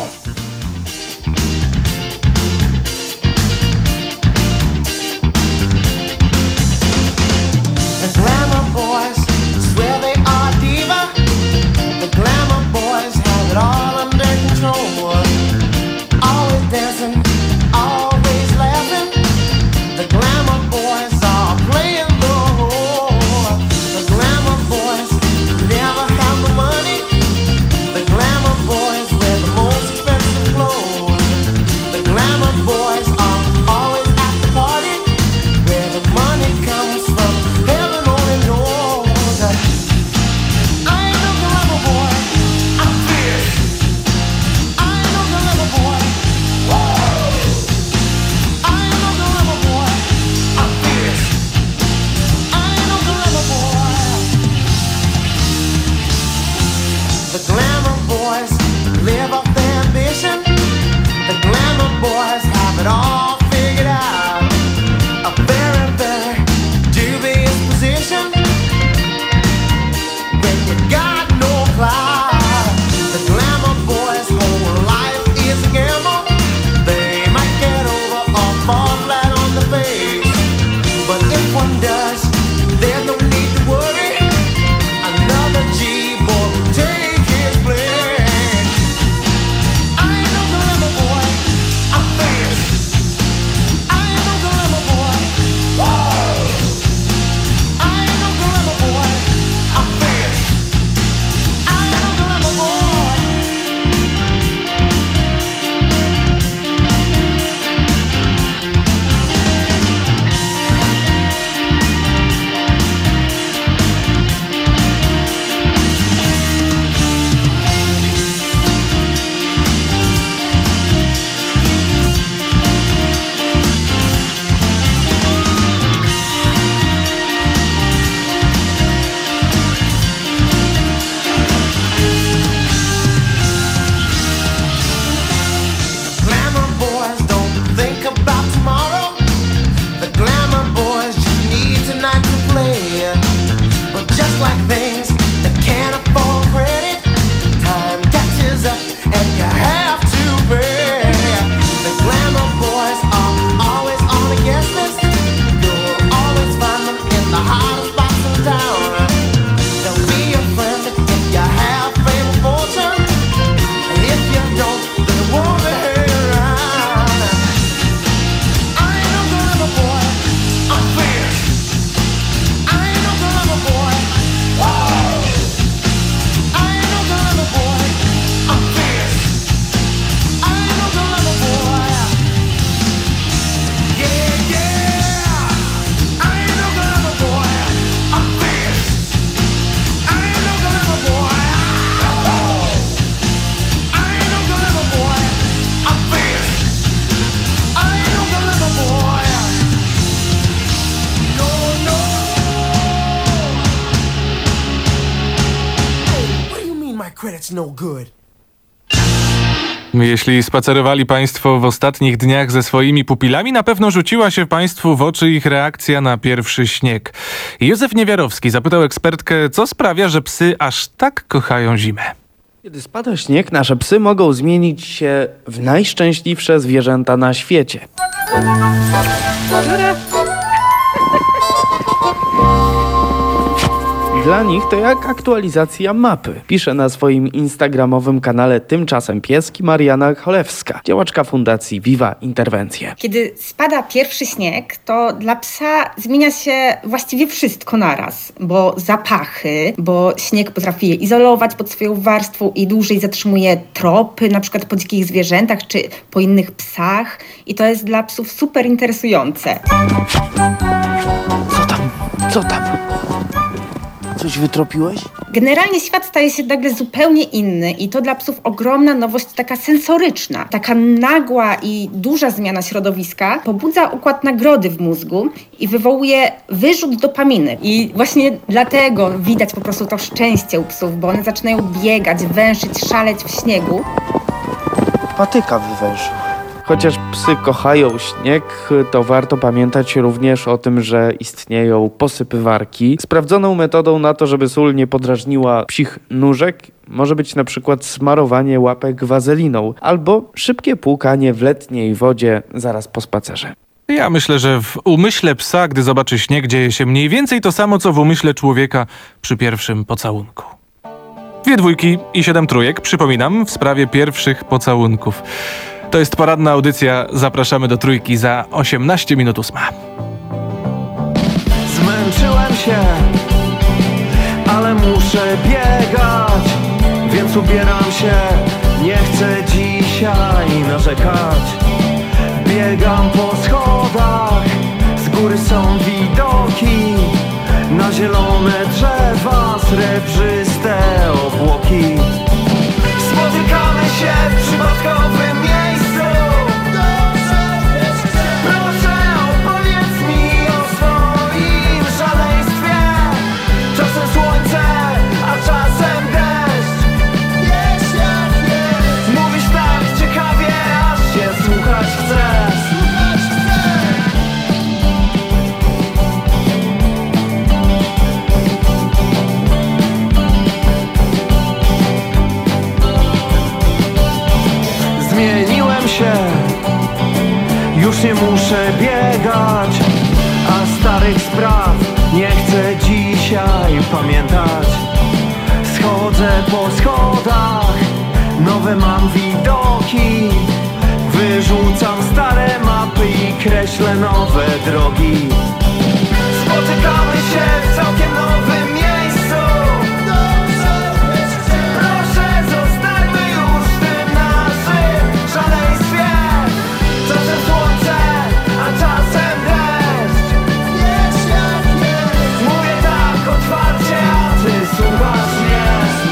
credit's no good. Jeśli spacerowali Państwo w ostatnich dniach ze swoimi pupilami, na pewno rzuciła się Państwu w oczy ich reakcja na pierwszy śnieg. Józef Niewiarowski zapytał ekspertkę, co sprawia, że psy aż tak kochają zimę. Kiedy spada śnieg, nasze psy mogą zmienić się w najszczęśliwsze zwierzęta na świecie. Dla nich to jak aktualizacja mapy. Pisze na swoim instagramowym kanale Tymczasem Pieski Mariana Cholewska, działaczka fundacji Viva Interwencje. Kiedy spada pierwszy śnieg, to dla psa zmienia się właściwie wszystko naraz, bo zapachy, bo śnieg potrafi je izolować pod swoją warstwą i dłużej zatrzymuje tropy, na przykład po dzikich zwierzętach czy po innych psach, i to jest dla psów super interesujące. Co tam? Co tam? Coś wytropiłeś? Generalnie świat staje się nagle zupełnie inny i to dla psów ogromna nowość, taka sensoryczna. Taka nagła i duża zmiana środowiska pobudza układ nagrody w mózgu i wywołuje wyrzut dopaminy. I właśnie dlatego widać po prostu to szczęście u psów, bo one zaczynają biegać, węszyć, szaleć w śniegu. Patyka wywęszył. Chociaż psy kochają śnieg, to warto pamiętać również o tym, że istnieją posypywarki. Sprawdzoną metodą na to, żeby sól nie podrażniła psich nóżek, może być na przykład smarowanie łapek wazeliną albo szybkie płukanie w letniej wodzie zaraz po spacerze. Ja myślę, że w umyśle psa, gdy zobaczy śnieg, dzieje się mniej więcej to samo, co w umyśle człowieka przy pierwszym pocałunku. Dwie dwójki i siedem trójek, przypominam, w sprawie pierwszych pocałunków. To jest poradna audycja. Zapraszamy do trójki za osiemnaście minut ósma. Zmęczyłem się, ale muszę biegać, więc ubieram się, nie chcę dzisiaj narzekać. Biegam po schodach, z góry są widoki, na zielone drzewa, srebrzyste obłoki. Spotykamy się w przypadkowym miejscu. Proszę, opowiedz mi o swoim szaleństwie. Czasem słońce, a czasem deszcz. Mówisz tak ciekawie, aż się słuchać chcesz. Zmieniłem się, już nie muszę biegać, a starych spraw nie chcę dzisiaj pamiętać. Schodzę po schodach, nowe mam widoki, wyrzucam stare mapy i kreślę nowe drogi. Spotykamy się w całkiem nowym miejscu. Proszę, zostańmy już w tym naszym szaleństwie. Czasem słońce, a czasem deszcz. Mówię tak otwarcie, a ty słuchasz mnie.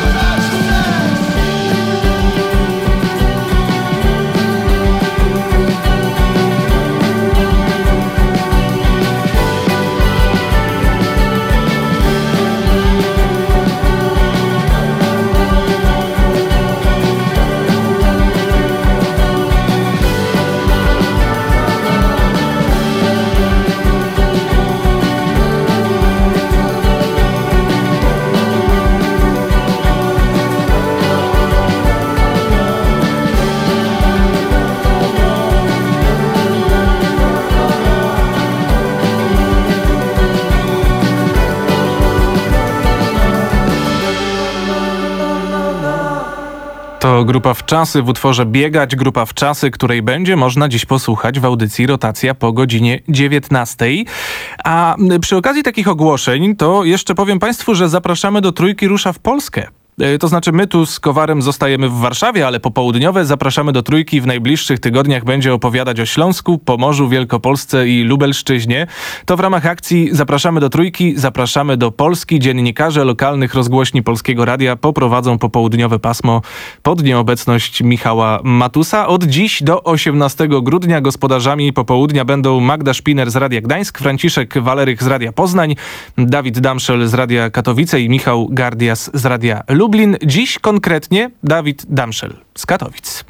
To grupa Wczasy w utworze Biegać, grupa Wczasy, której będzie można dziś posłuchać w audycji Rotacja po godzinie dziewiętnastej. A przy okazji takich ogłoszeń to jeszcze powiem Państwu, że zapraszamy do Trójki Rusza w Polskę. To znaczy my tu z Kowarem zostajemy w Warszawie, ale popołudniowe zapraszamy do Trójki. W najbliższych tygodniach będzie opowiadać o Śląsku, Pomorzu, Wielkopolsce i Lubelszczyźnie. To w ramach akcji Zapraszamy do Trójki, zapraszamy do Polski. Dziennikarze lokalnych rozgłośni Polskiego Radia poprowadzą popołudniowe pasmo pod nieobecność Michała Matusa. Od dziś do osiemnastego grudnia gospodarzami popołudnia będą Magda Szpiner z Radia Gdańsk, Franciszek Walerych z Radia Poznań, Dawid Damszel z Radia Katowice i Michał Gardias z Radia Lublin. Lublin. Dziś konkretnie Dawid Damszel z Katowic.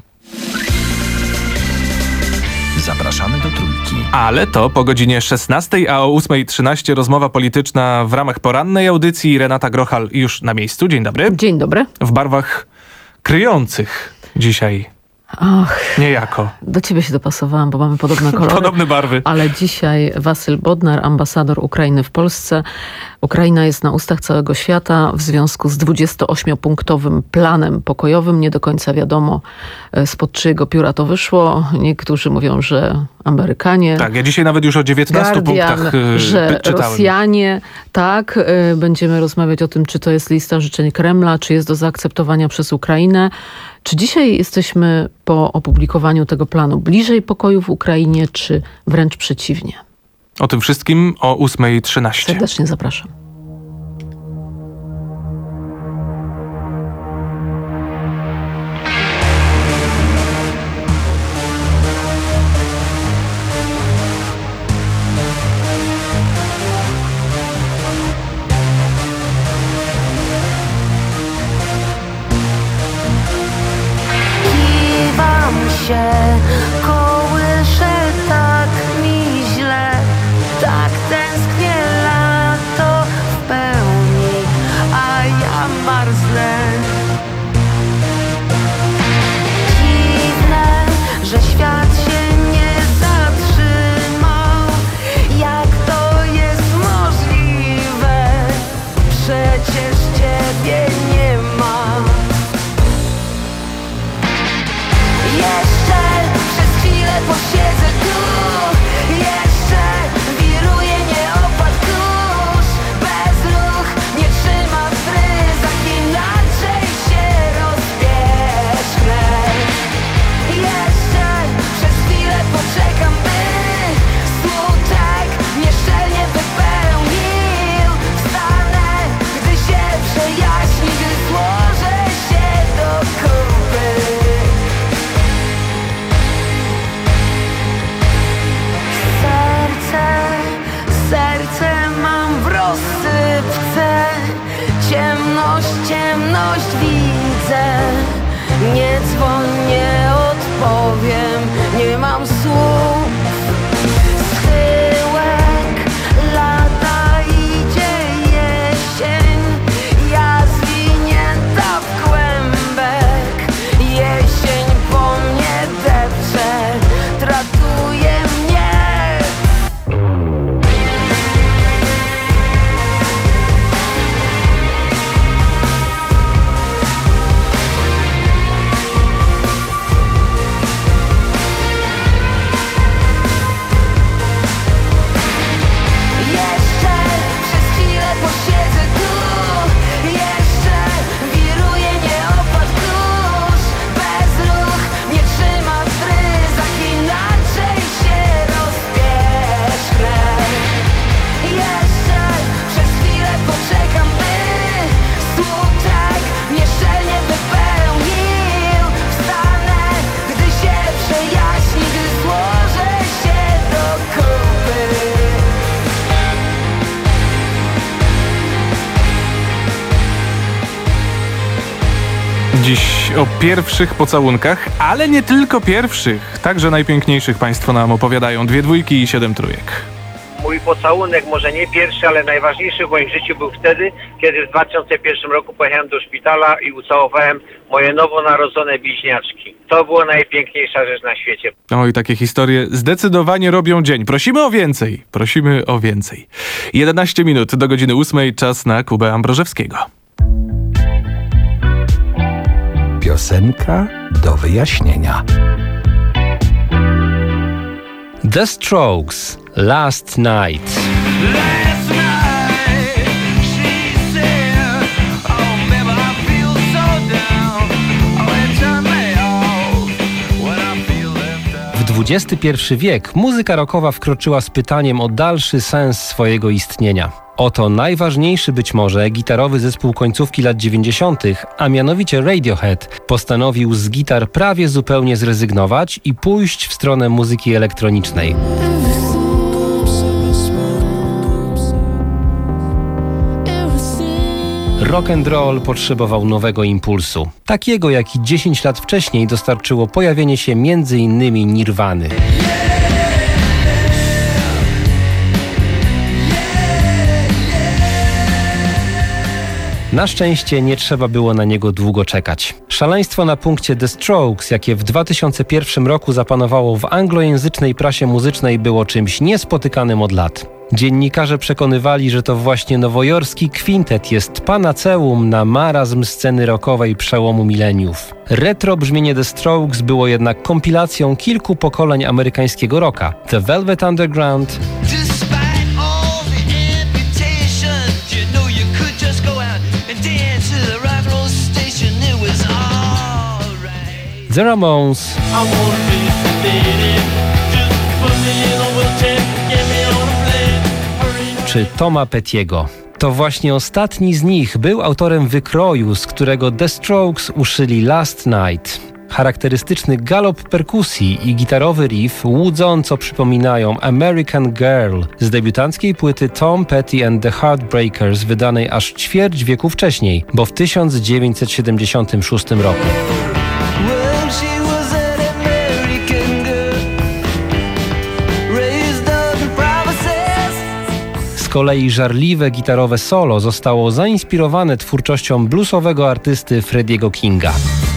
Zapraszamy do Trójki. Ale to po godzinie szesnastej, a o ósma trzynaście rozmowa polityczna w ramach porannej audycji. Renata Grochal już na miejscu. Dzień dobry. Dzień dobry. W barwach kryjących dzisiaj Ach, niejako. do ciebie się dopasowałam, bo mamy podobne kolory. Podobne barwy. Ale dzisiaj Wasyl Bodnar, ambasador Ukrainy w Polsce. Ukraina jest na ustach całego świata w związku z dwudziestoośmiopunktowym planem pokojowym. Nie do końca wiadomo, spod czyjego pióra to wyszło. Niektórzy mówią, że Amerykanie. Tak, ja dzisiaj nawet już o dziewiętnastu Guardian, punktach yy, że czytałem. Rosjanie. Tak, yy, będziemy rozmawiać o tym, czy to jest lista życzeń Kremla, czy jest do zaakceptowania przez Ukrainę. Czy dzisiaj jesteśmy po opublikowaniu tego planu bliżej pokoju w Ukrainie, czy wręcz przeciwnie? O tym wszystkim o ósma trzynaście. Serdecznie zapraszam. Kołysze tak mi źle, tak tęsknię lato w pełni, a ja marznę. Dziwne, że świat się nie zatrzymał. Jak to jest możliwe? Przecież ciebie nie ma. Jeszcze przez chwilę posiedzę tu. Jeszcze wiruje, nie opadł kurz. Bezruch nie trzyma w fryzach, inaczej się rozpierzchnę. Jeszcze przez chwilę poczekam, by smutek mnie szczelnie wypełnił. Wstanę, gdy się przejaśni, gdy złożę się do kupy. Serce mam w rozsypce, ciemność, ciemność widzę. Nie dzwoń, nie odpowiem, nie mam słów. Schyłek lata, idzie jesień, ja zwinięta w kłębek. Jesień po mnie depcze, tratuje mnie. Dziś o pierwszych pocałunkach, ale nie tylko pierwszych, także najpiękniejszych państwo nam opowiadają. Dwie dwójki i siedem trójek. Mój pocałunek, może nie pierwszy, ale najważniejszy w moim życiu był wtedy, kiedy w dwa tysiące pierwszym roku pojechałem do szpitala i ucałowałem moje nowonarodzone bliźniaczki. To była najpiękniejsza rzecz na świecie. Oj, takie historie zdecydowanie robią dzień. Prosimy o więcej, prosimy o więcej. jedenaście minut do godziny ósmej, czas na Kubę Ambrożewskiego. Piosenka do wyjaśnienia. The Strokes, Last Night. W dwudziesty pierwszy wiek muzyka rockowa wkroczyła z pytaniem o dalszy sens swojego istnienia. Oto najważniejszy być może gitarowy zespół końcówki lat dziewięćdziesiątych, a mianowicie Radiohead, postanowił z gitar prawie zupełnie zrezygnować i pójść w stronę muzyki elektronicznej. Rock and roll potrzebował nowego impulsu. Takiego, jaki dziesięć lat wcześniej dostarczyło pojawienie się między innymi Nirwany. Na szczęście nie trzeba było na niego długo czekać. Szaleństwo na punkcie The Strokes, jakie w dwa tysiące pierwszym roku zapanowało w anglojęzycznej prasie muzycznej, było czymś niespotykanym od lat. Dziennikarze przekonywali, że to właśnie nowojorski kwintet jest panaceum na marazm sceny rockowej przełomu mileniów. Retro brzmienie The Strokes było jednak kompilacją kilku pokoleń amerykańskiego rocka. The Velvet Underground, The Ramones czy Toma Pettiego. To właśnie ostatni z nich był autorem wykroju, z którego The Strokes uszyli Last Night. Charakterystyczny galop perkusji i gitarowy riff łudząco przypominają American Girl z debiutanckiej płyty Tom Petty and the Heartbreakers, wydanej aż ćwierć wieku wcześniej, bo w tysiąc dziewięćset siedemdziesiątym szóstym roku. Z kolei żarliwe gitarowe solo zostało zainspirowane twórczością bluesowego artysty Freddie'ego Kinga.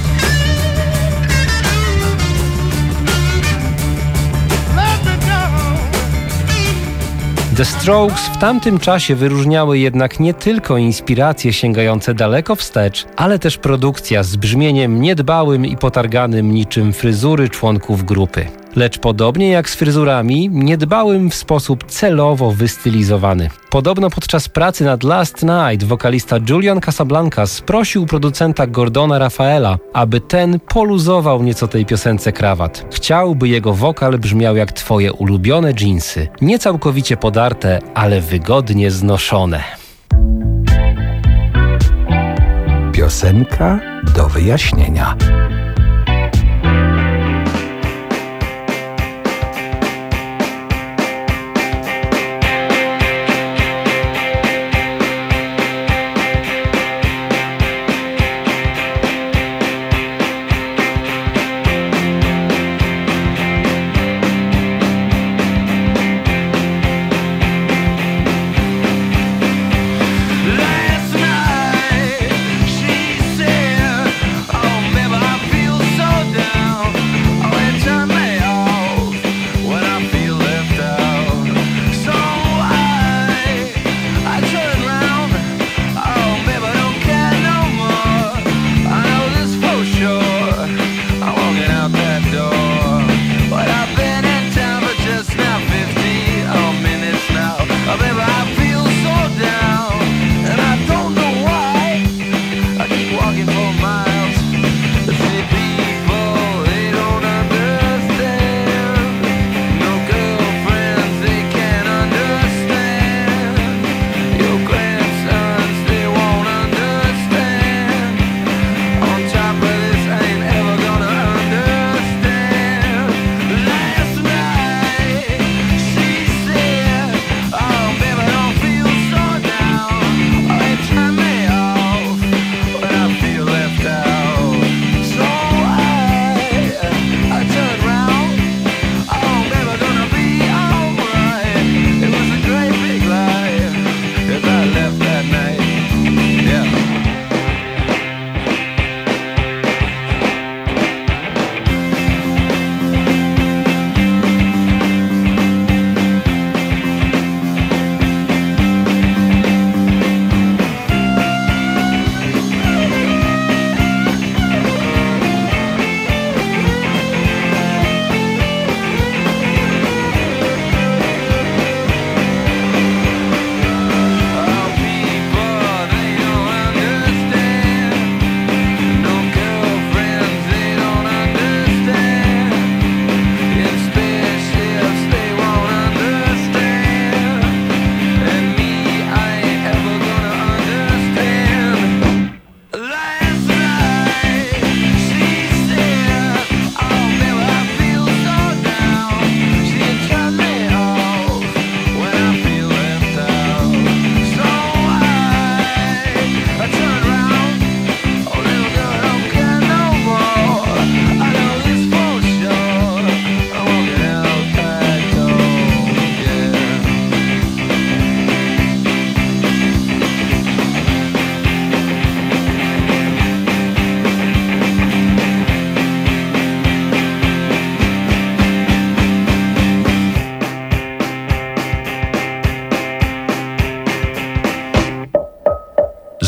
The Strokes w tamtym czasie wyróżniały jednak nie tylko inspiracje sięgające daleko wstecz, ale też produkcja z brzmieniem niedbałym i potarganym niczym fryzury członków grupy. Lecz podobnie jak z fryzurami, niedbałym w sposób celowo wystylizowany. Podobno podczas pracy nad Last Night wokalista Julian Casablancas prosił producenta Gordona Raphaela, aby ten poluzował nieco tej piosence krawat. Chciał, by jego wokal brzmiał jak twoje ulubione dżinsy. Nie całkowicie podarte, ale wygodnie znoszone. Piosenka do wyjaśnienia. Last night, she said, oh, baby, I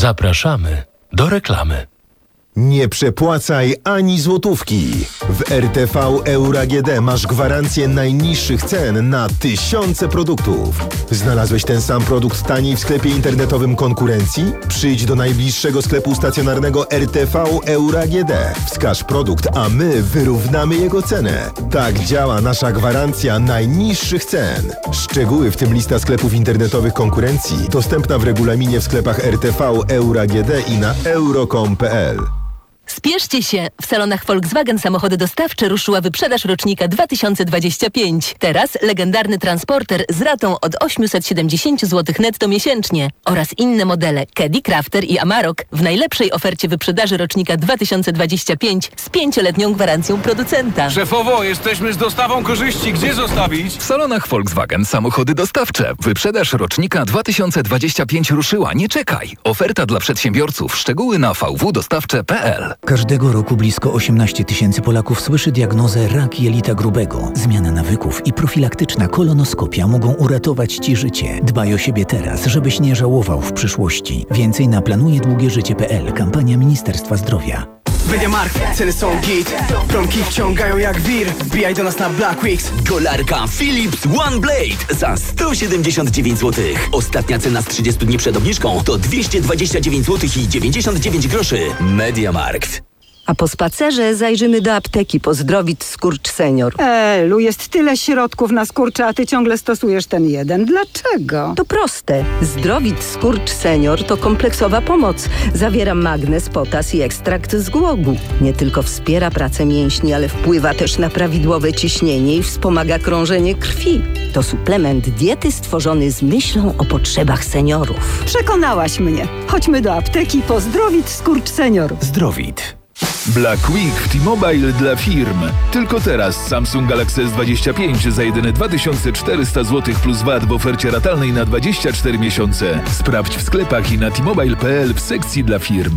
Zapraszamy do reklamy. Nie przepłacaj ani złotówki. W R T V Euro A G D masz gwarancję najniższych cen na tysiące produktów. Znalazłeś ten sam produkt taniej w sklepie internetowym konkurencji? Przyjdź do najbliższego sklepu stacjonarnego R T V Euro A G D. Wskaż produkt, a my wyrównamy jego cenę. Tak działa nasza gwarancja najniższych cen. Szczegóły, w tym lista sklepów internetowych konkurencji, dostępna w regulaminie w sklepach R T V Euro A G D i na euro kropka com kropka p l. Spieszcie się! W salonach Volkswagen Samochody Dostawcze ruszyła wyprzedaż rocznika dwa tysiące dwudziesty piąty. Teraz legendarny transporter z ratą od osiemset siedemdziesiąt złotych netto miesięcznie oraz inne modele Caddy, Crafter i Amarok w najlepszej ofercie wyprzedaży rocznika dwa tysiące dwudziesty piąty z pięcioletnią gwarancją producenta. Szefowo, jesteśmy z dostawą korzyści. Gdzie zostawić? W salonach Volkswagen Samochody Dostawcze. Wyprzedaż rocznika dwa tysiące dwudziesty piąty ruszyła. Nie czekaj. Oferta dla przedsiębiorców. Szczegóły na v w dostawcze kropka p l. Każdego roku blisko osiemnaście tysięcy Polaków słyszy diagnozę rak jelita grubego. Zmiana nawyków i profilaktyczna kolonoskopia mogą uratować Ci życie. Dbaj o siebie teraz, żebyś nie żałował w przyszłości. Więcej na planuje długie życie kropka p l. Kampania Ministerstwa Zdrowia. MediaMarkt, ceny są git. Promki wciągają jak wir. Wbijaj do nas na Black Weeks. Golarka Philips One Blade za sto siedemdziesiąt dziewięć złotych. Ostatnia cena z trzydziestu dni przed obniżką to dwieście dwadzieścia dziewięć złotych i dziewięćdziesiąt dziewięć groszy. MediaMarkt. A po spacerze zajrzymy do apteki po Zdrowit Skurcz Senior. Elu, jest tyle środków na skurcze, a ty ciągle stosujesz ten jeden. Dlaczego? To proste. Zdrowit Skurcz Senior to kompleksowa pomoc. Zawiera magnez, potas i ekstrakt z głogu. Nie tylko wspiera pracę mięśni, ale wpływa też na prawidłowe ciśnienie i wspomaga krążenie krwi. To suplement diety stworzony z myślą o potrzebach seniorów. Przekonałaś mnie. Chodźmy do apteki po Zdrowit Skurcz Senior. Zdrowit. Black Week w T-Mobile dla firm. Tylko teraz Samsung Galaxy S dwadzieścia pięć za jedyne dwa tysiące czterysta złotych plus V A T w ofercie ratalnej na dwadzieścia cztery miesiące. Sprawdź w sklepach i na t mobile kropka p l w sekcji dla firm.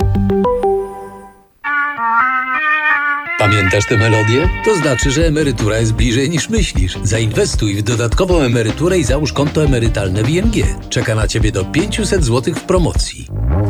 Pamiętasz tę melodię? To znaczy, że emerytura jest bliżej niż myślisz. Zainwestuj w dodatkową emeryturę i załóż konto emerytalne w I N G. Czeka na Ciebie do pięćset złotych w promocji.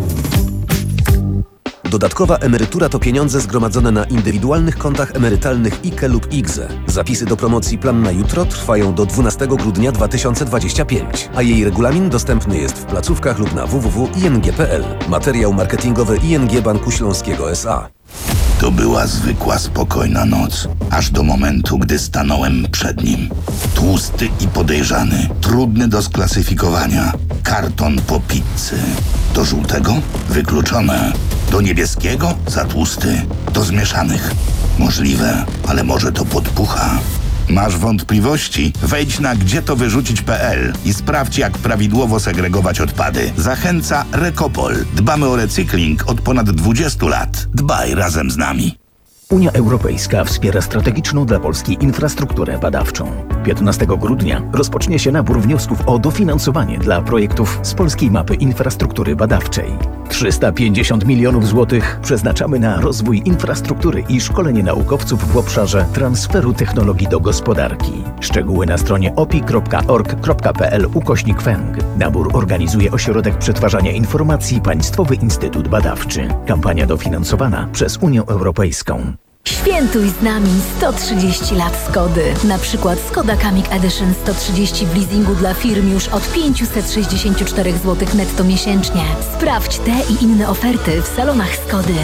Dodatkowa emerytura to pieniądze zgromadzone na indywidualnych kontach emerytalnych I K E lub I G Z E. Zapisy do promocji Plan na jutro trwają do dwunastego grudnia dwa tysiące dwudziestego piątego, a jej regulamin dostępny jest w placówkach lub na w w w kropka i n g kropka p l. Materiał marketingowy I N G Banku Śląskiego S A. To była zwykła, spokojna noc, aż do momentu, gdy stanąłem przed nim. Tłusty i podejrzany, trudny do sklasyfikowania. Karton po pizzy. Do żółtego? Wykluczone. Do niebieskiego? Za tłusty. Do zmieszanych? Możliwe, ale może to podpucha. Masz wątpliwości? Wejdź na gdzie to wyrzucić kropka p l i sprawdź, jak prawidłowo segregować odpady. Zachęca Recopol. Dbamy o recykling od ponad dwudziestu lat. Dbaj razem z nami. Unia Europejska wspiera strategiczną dla Polski infrastrukturę badawczą. piętnastego grudnia rozpocznie się nabór wniosków o dofinansowanie dla projektów z Polskiej Mapy Infrastruktury Badawczej. trzysta pięćdziesiąt milionów złotych przeznaczamy na rozwój infrastruktury i szkolenie naukowców w obszarze transferu technologii do gospodarki. Szczegóły na stronie opi kropka org kropka p l ukośnik węg. Nabór organizuje Ośrodek Przetwarzania Informacji Państwowy Instytut Badawczy. Kampania dofinansowana przez Unię Europejską. Świętuj z nami sto trzydzieści lat Skody. Na przykład Skoda Kamiq Edition sto trzydzieści w leasingu dla firm już od pięćset sześćdziesiąt cztery złotych netto miesięcznie. Sprawdź te i inne oferty w salonach Skody.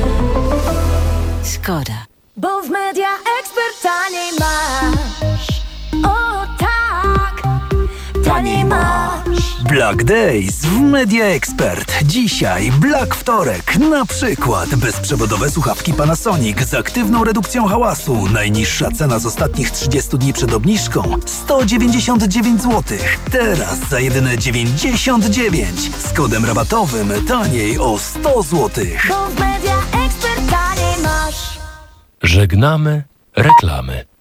Skoda. Bo w Media Expert taniej masz. O tak, taniej masz. Black Days w Media Expert. Dzisiaj Black Wtorek. Na przykład bezprzewodowe słuchawki Panasonic z aktywną redukcją hałasu. Najniższa cena z ostatnich trzydziestu dni przed obniżką sto dziewięćdziesiąt dziewięć złotych. Teraz za jedyne dziewięćdziesiąt dziewięć. Z kodem rabatowym taniej o sto złotych. Bo w Media Expert taniej masz. Żegnamy reklamy.